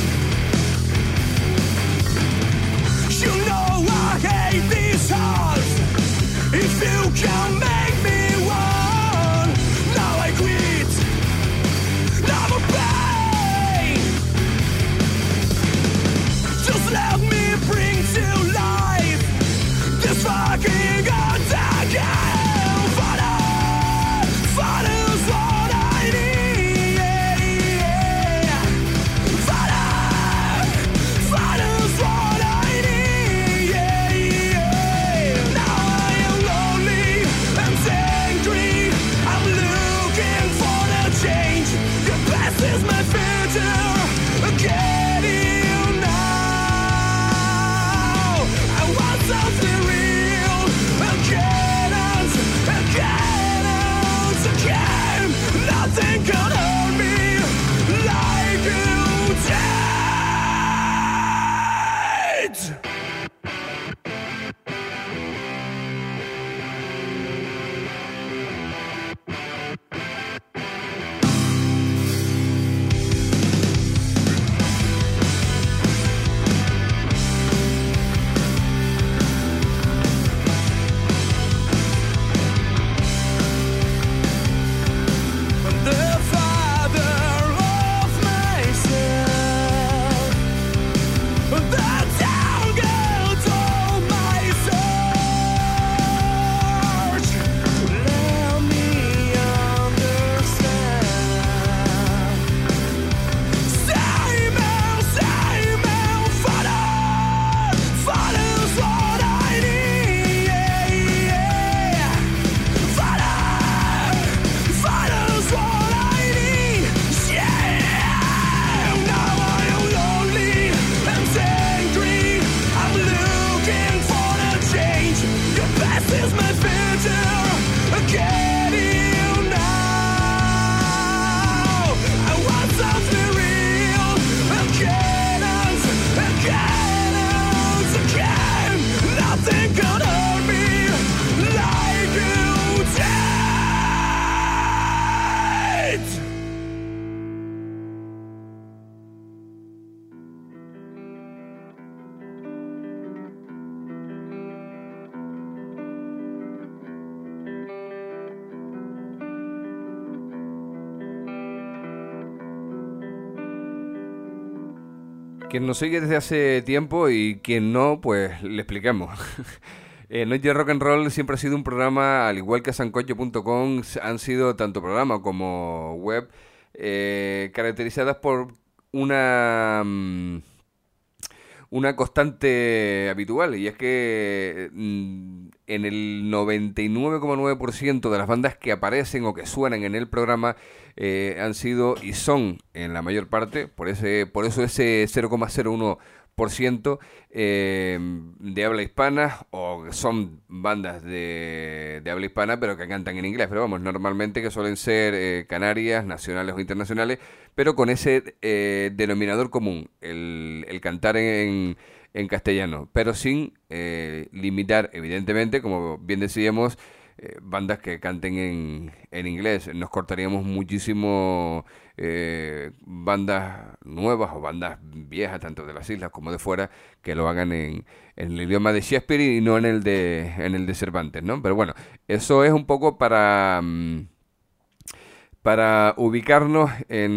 You know I hate these hearts. If you can make me one, now I quit. Never pain. Just let me bring to life this fucking attack. Quien nos sigue desde hace tiempo y quien no, pues le explicamos. Noche de Rock and Roll siempre ha sido un programa, al igual que sancocho.com, han sido tanto programa como web, caracterizadas por una constante habitual, y es que en el 99,9% de las bandas que aparecen o que suenan en el programa han sido y son en la mayor parte, por eso ese 0,01% de habla hispana, o son bandas de habla hispana pero que cantan en inglés, pero vamos, normalmente que suelen ser canarias, nacionales o internacionales, pero con ese denominador común, el cantar en castellano, pero sin limitar, evidentemente, como bien decíamos, bandas que canten en inglés. Nos cortaríamos muchísimo bandas nuevas o bandas viejas, tanto de las islas como de fuera, que lo hagan en el idioma de Shakespeare y no en el de Cervantes, ¿no? Pero bueno, eso es un poco para ubicarnos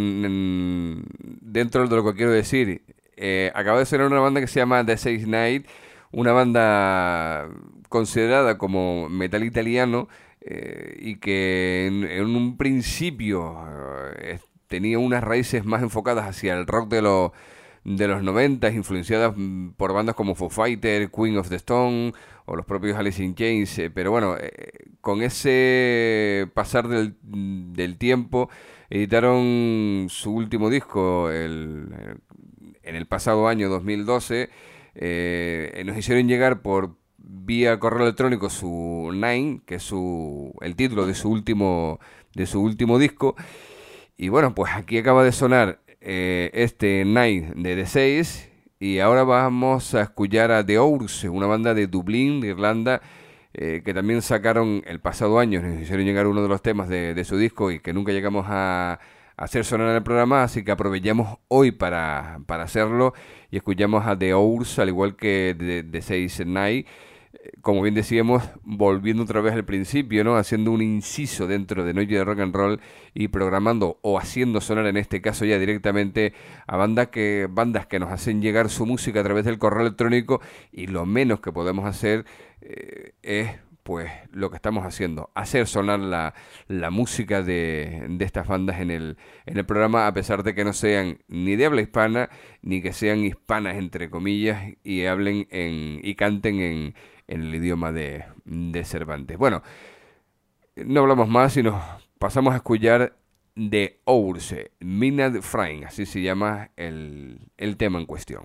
dentro de lo que quiero decir. Acaba de ser una banda que se llama The Six Night, una banda considerada como metal italiano, y que en un principio tenía unas raíces más enfocadas hacia el rock de los 90, influenciadas por bandas como Foo Fighters, Queen of the Stone o los propios Alice in Chains, pero bueno, con ese pasar del tiempo editaron su último disco en el pasado año 2012. Nos hicieron llegar por vía correo electrónico su Nine, que es el título de su último disco, y bueno, pues aquí acaba de sonar este Nine de The 6, y ahora vamos a escuchar a The Ours, una banda de Dublín, de Irlanda, que también sacaron el pasado año, nos hicieron llegar uno de los temas de su disco y que nunca llegamos a hacer sonar en el programa, así que aprovechamos hoy para hacerlo y escuchamos a The Ours, al igual que The 6 Night, como bien decíamos, volviendo otra vez al principio, ¿no? Haciendo un inciso dentro de Noche de Rock and Roll y programando o haciendo sonar, en este caso ya directamente, a bandas que nos hacen llegar su música a través del correo electrónico, y lo menos que podemos hacer es pues lo que estamos haciendo, hacer sonar la música de estas bandas en el programa, a pesar de que no sean ni de habla hispana, ni que sean hispanas entre comillas, y hablen y canten en el idioma de Cervantes. Bueno, no hablamos más y nos pasamos a escuchar The Ours, Midnight Frying, así se llama el tema en cuestión.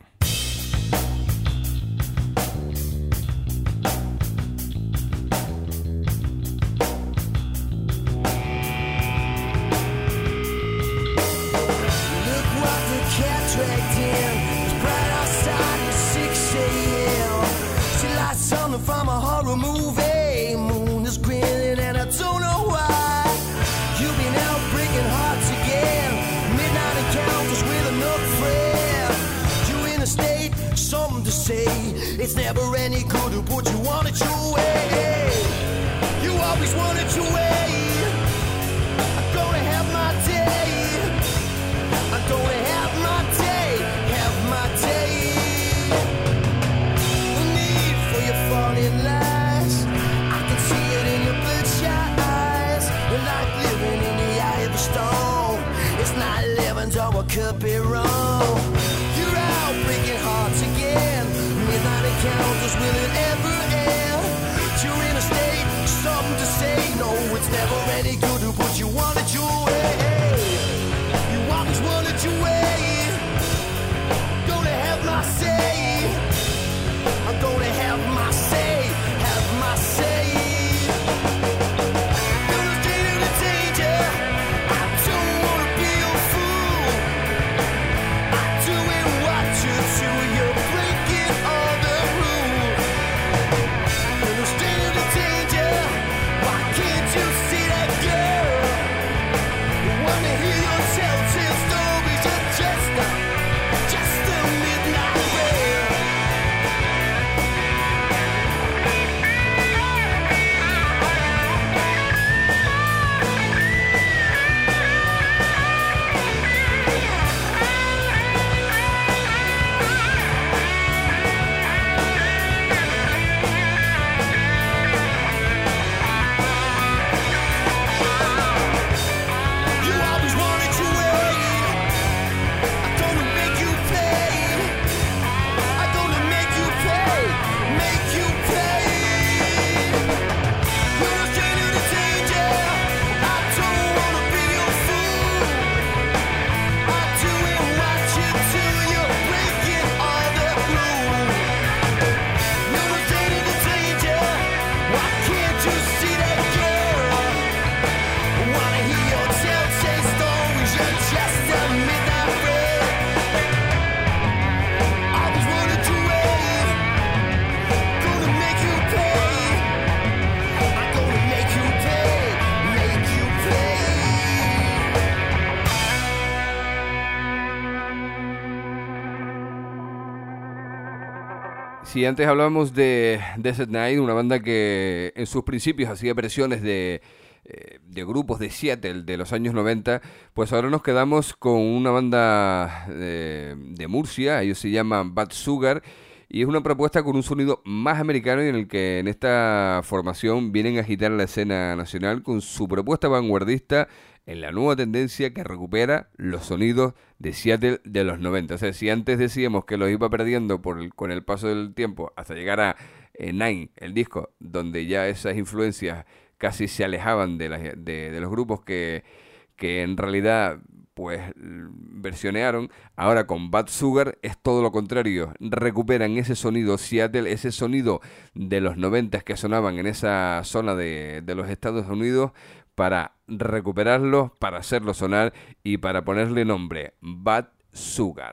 From a horror movie, moon is grinning and I don't know why. You've been out breaking hearts again, midnight encounters with another friend. You in a state, something to say. It's never any good, but you want it your way. You always want it your way. I'm gonna have my day. I'm gonna have my day, have my day. Falling lies, I can see it in your bloodshot eyes. You're like living in the eye of the storm. It's not living, so I could be wrong. You're out breaking hearts again. Midnight encounters, will it ever end? You're in a state, something to say. No, it's never any good, but you want it your way. You always want it your way. Gonna have my say. I'm gonna have my say, have my say. Gonna stay in the danger. I don't wanna be a fool. I'm doing what you do. You're breaking all the rules. Gonna stay in the danger. Why can't you see that girl? I wanna hear your telltale stories. You're just a midnight rain. Sí, antes hablábamos de Desert Night, una banda que en sus principios hacía versiones de grupos de Seattle de los años 90, pues ahora nos quedamos con una banda de Murcia, ellos se llaman Bad Sugar, y es una propuesta con un sonido más americano y en el que en esta formación vienen a agitar la escena nacional con su propuesta vanguardista en la nueva tendencia que recupera los sonidos de Seattle de los 90. O sea, si antes decíamos que los iba perdiendo con el paso del tiempo hasta llegar a Nine, el disco, donde ya esas influencias casi se alejaban de los grupos que en realidad pues versionearon, ahora con Bad Sugar es todo lo contrario, recuperan ese sonido Seattle, ese sonido de los 90 que sonaban en esa zona de los Estados Unidos, para recuperarlo, para hacerlo sonar y para ponerle nombre, Bad Sugar.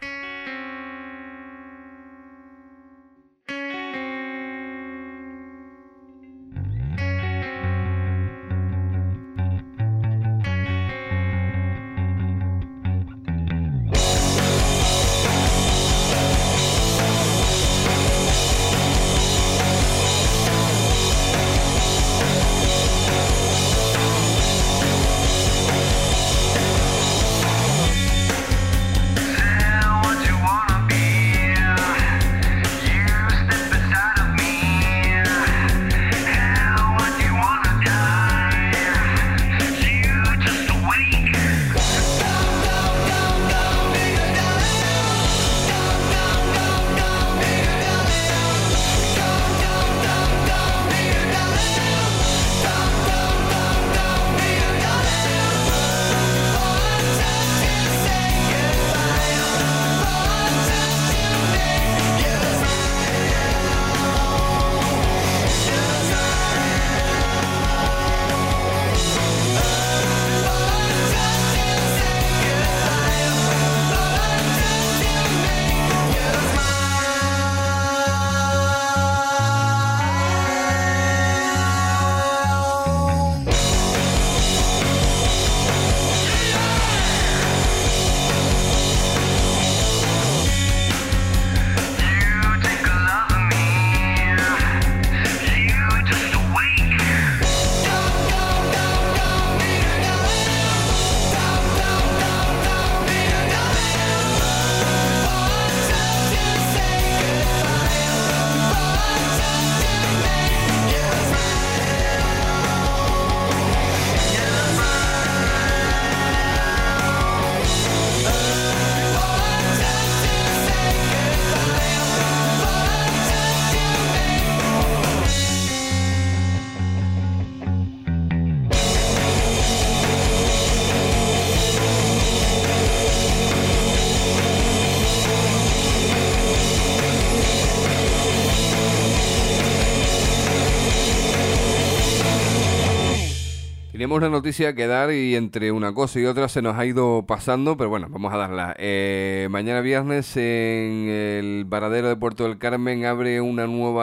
Teníamos una noticia que dar y entre una cosa y otra se nos ha ido pasando, pero bueno, vamos a darla. Mañana viernes en el Varadero de Puerto del Carmen abre un nuevo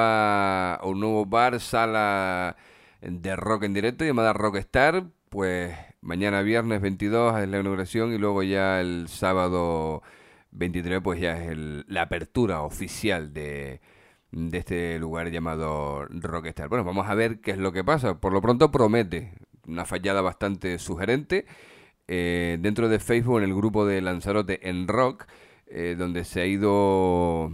bar, sala de rock en directo llamada Rockstar. Pues mañana viernes 22 es la inauguración y luego ya el sábado 23 pues ya es la apertura oficial de este lugar llamado Rockstar. Bueno, vamos a ver qué es lo que pasa. Por lo pronto promete una fallada bastante sugerente. Dentro de Facebook, en el grupo de Lanzarote en Rock, donde se ha ido,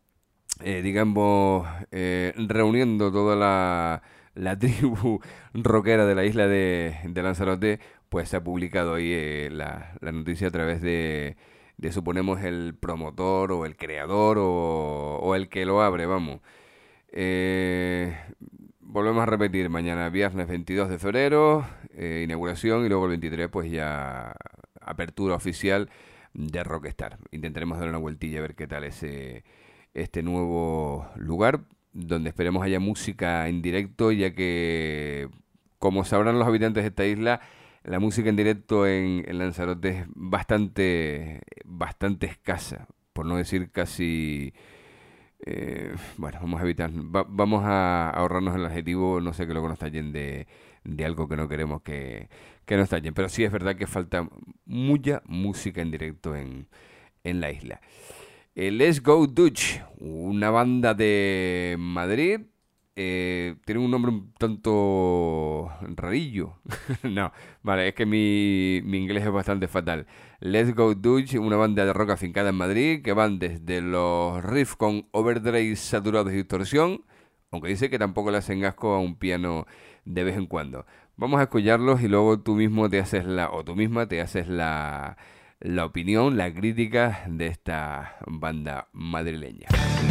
reuniendo toda la tribu rockera de la isla de Lanzarote, pues se ha publicado ahí la noticia a través de suponemos el promotor o el creador o el que lo abre, vamos. Volvemos a repetir, mañana viernes 22 de febrero, inauguración, y luego el 23 pues ya apertura oficial de Rockstar. Intentaremos dar una vueltilla a ver qué tal es este nuevo lugar, donde esperemos haya música en directo, ya que, como sabrán los habitantes de esta isla, la música en directo en Lanzarote es bastante escasa, por no decir casi... vamos a evitar, vamos a ahorrarnos el adjetivo, no sé, que luego nos tallen de algo que no queremos que nos tallen, pero sí es verdad que falta mucha música en directo en la isla. Let's Go Dutch, una banda de Madrid. Tiene un nombre un tanto rarillo. No, vale, es que mi inglés es bastante fatal. Let's Go Dutch, una banda de rock afincada en Madrid, que van desde los riffs con overdrive saturados y distorsión, aunque dice que tampoco le hacen asco a un piano de vez en cuando. Vamos a escucharlos y luego tú mismo te haces tú misma te haces la opinión, la crítica de esta banda madrileña.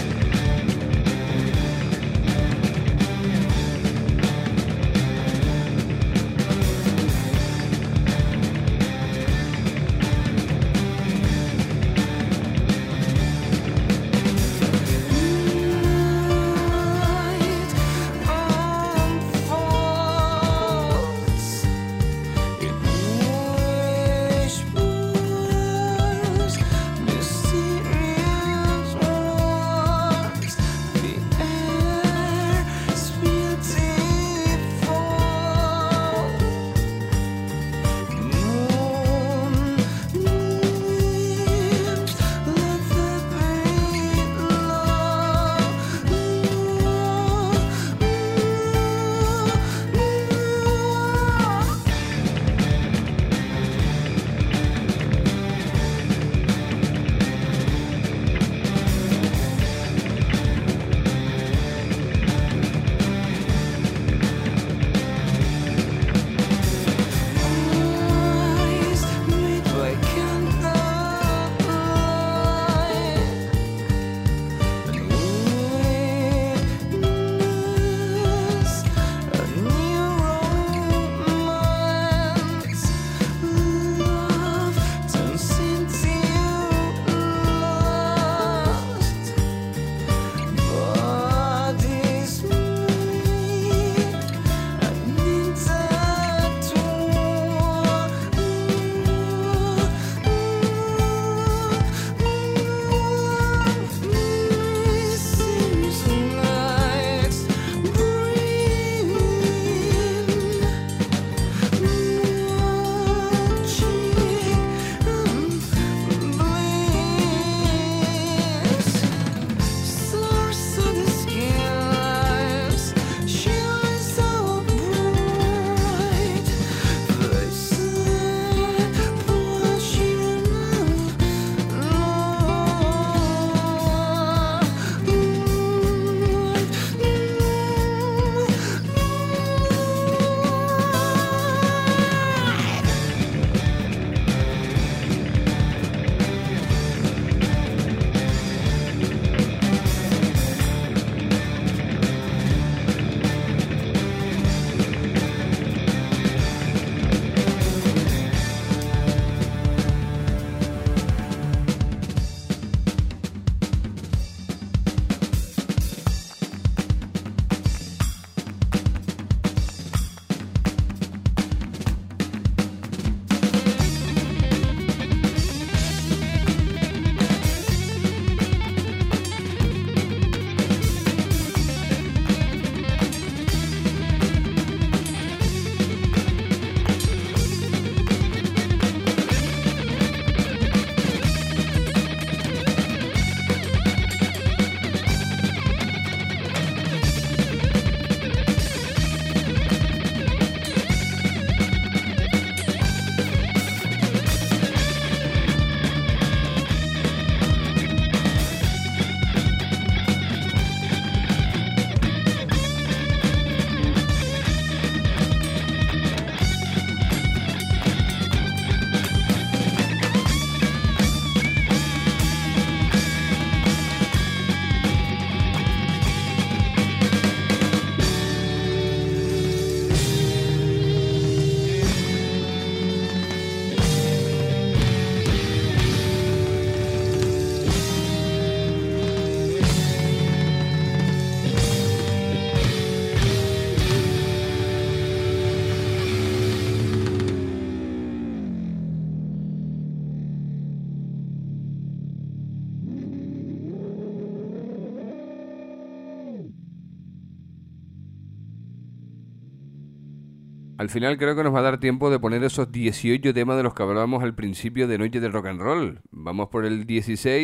Al final creo que nos va a dar tiempo de poner esos 18 temas de los que hablábamos al principio de Noche de Rock and Roll. Vamos por el 16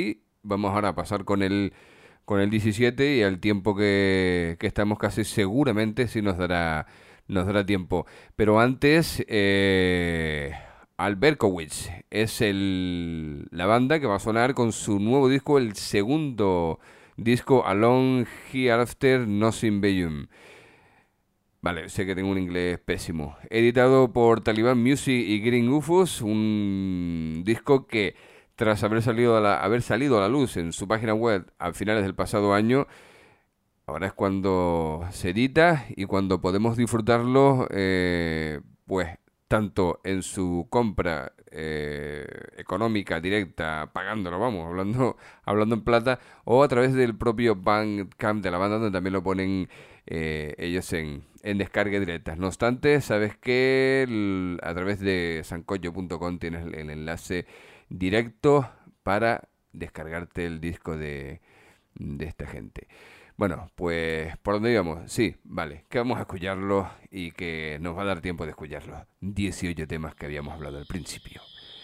vamos ahora a pasar con el 17 y al tiempo que estamos casi seguramente sí nos dará tiempo. Pero antes, Alberkowitz es la banda que va a sonar con su nuevo disco, el segundo disco, Along Hereafter Nothing Beyond. Vale, sé que tengo un inglés pésimo. Editado por Taliban Music y Green UFOs, un disco que tras haber salido a la luz en su página web a finales del pasado año, ahora es cuando se edita y cuando podemos disfrutarlo, pues tanto en su compra económica directa, pagándolo, vamos, hablando en plata, o a través del propio Bandcamp de la banda, donde también lo ponen ellos en descarga directa. No obstante, sabes que a través de sancocho.com tienes el enlace directo para descargarte el disco de esta gente. Bueno, pues, ¿por dónde íbamos? Sí, vale, que vamos a escucharlo y que nos va a dar tiempo de escucharlo. 18 temas que habíamos hablado al principio.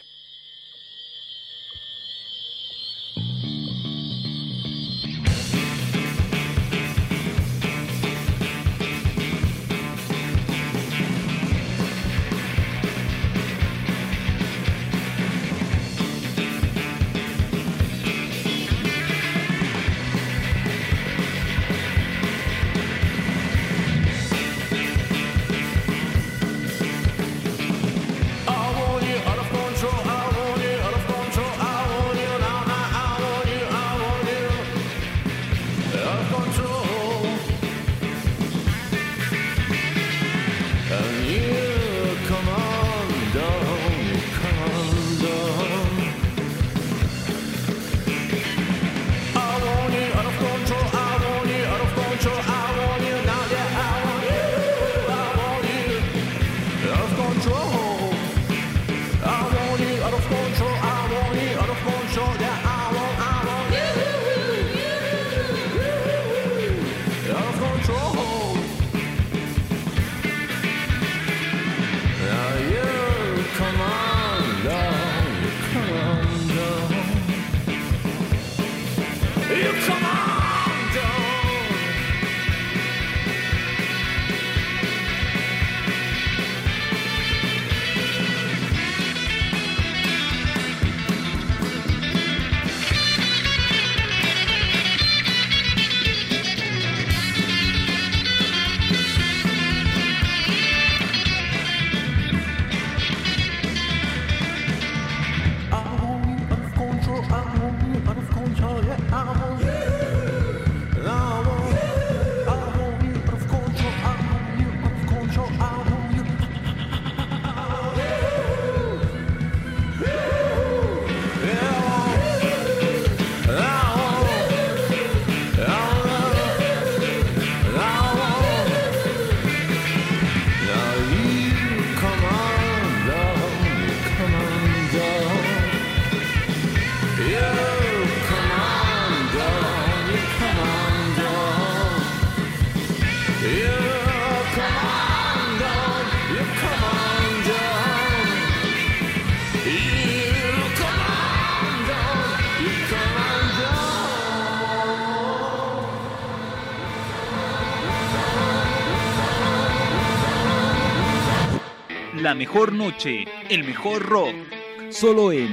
La mejor noche, el mejor rock, solo en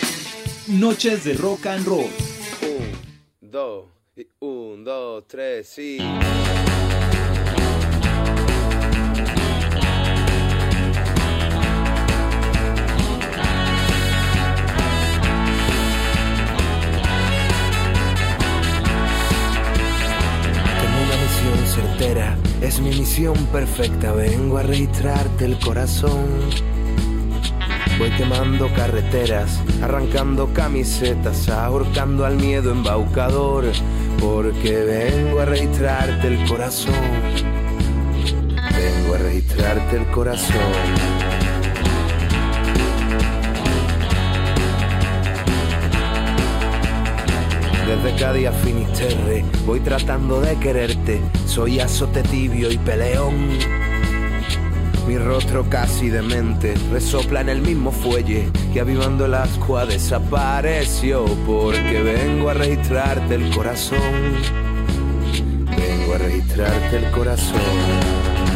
Noches de Rock and Roll. 1, 2, 3, sí. Certera, es mi misión perfecta, vengo a registrarte el corazón. Voy quemando carreteras, arrancando camisetas, ahorcando al miedo embaucador, porque vengo a registrarte el corazón. Vengo a registrarte el corazón. Desde Cádiz a Finisterre voy tratando de quererte. Soy azote tibio y peleón. Mi rostro casi demente resopla en el mismo fuelle que avivando el ascua desapareció. Porque vengo a registrarte el corazón. Vengo a registrarte el corazón.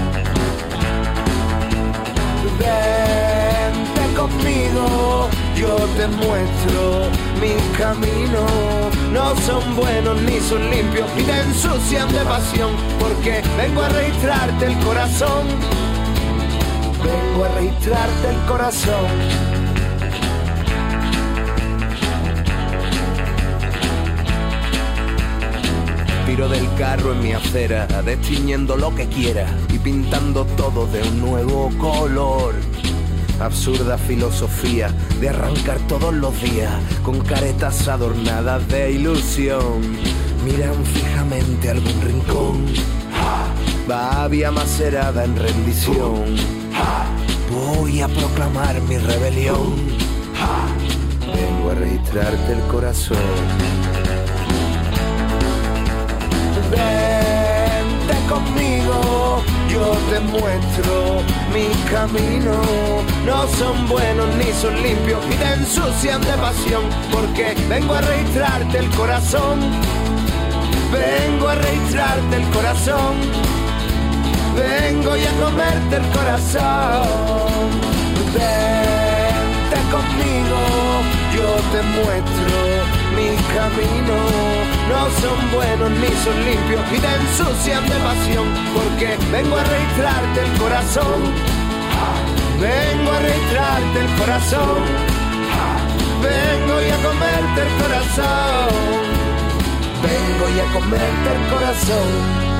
Vente conmigo, yo te muestro mis caminos. No son buenos ni son limpios y te ensucian de pasión. Porque vengo a registrarte el corazón. Vengo a registrarte el corazón. Tiro del carro en mi acera, destiñendo lo que quiera y pintando todo de un nuevo color. Absurda filosofía de arrancar todos los días con caretas adornadas de ilusión. Miran fijamente algún rincón, babia macerada en rendición. Voy a proclamar mi rebelión. Vengo a registrarte el corazón. Vente conmigo, yo te muestro mi camino. No son buenos ni son limpios y te ensucian de pasión. Porque vengo a registrarte el corazón. Vengo a registrarte el corazón. Vengo y a comerte el corazón. Vente conmigo, yo te muestro mi camino. No son buenos ni son limpios y te ensucian de pasión. Porque vengo a registrarte el corazón. Vengo a registrarte el corazón. Vengo y a comerte el corazón. Vengo y a comerte el corazón.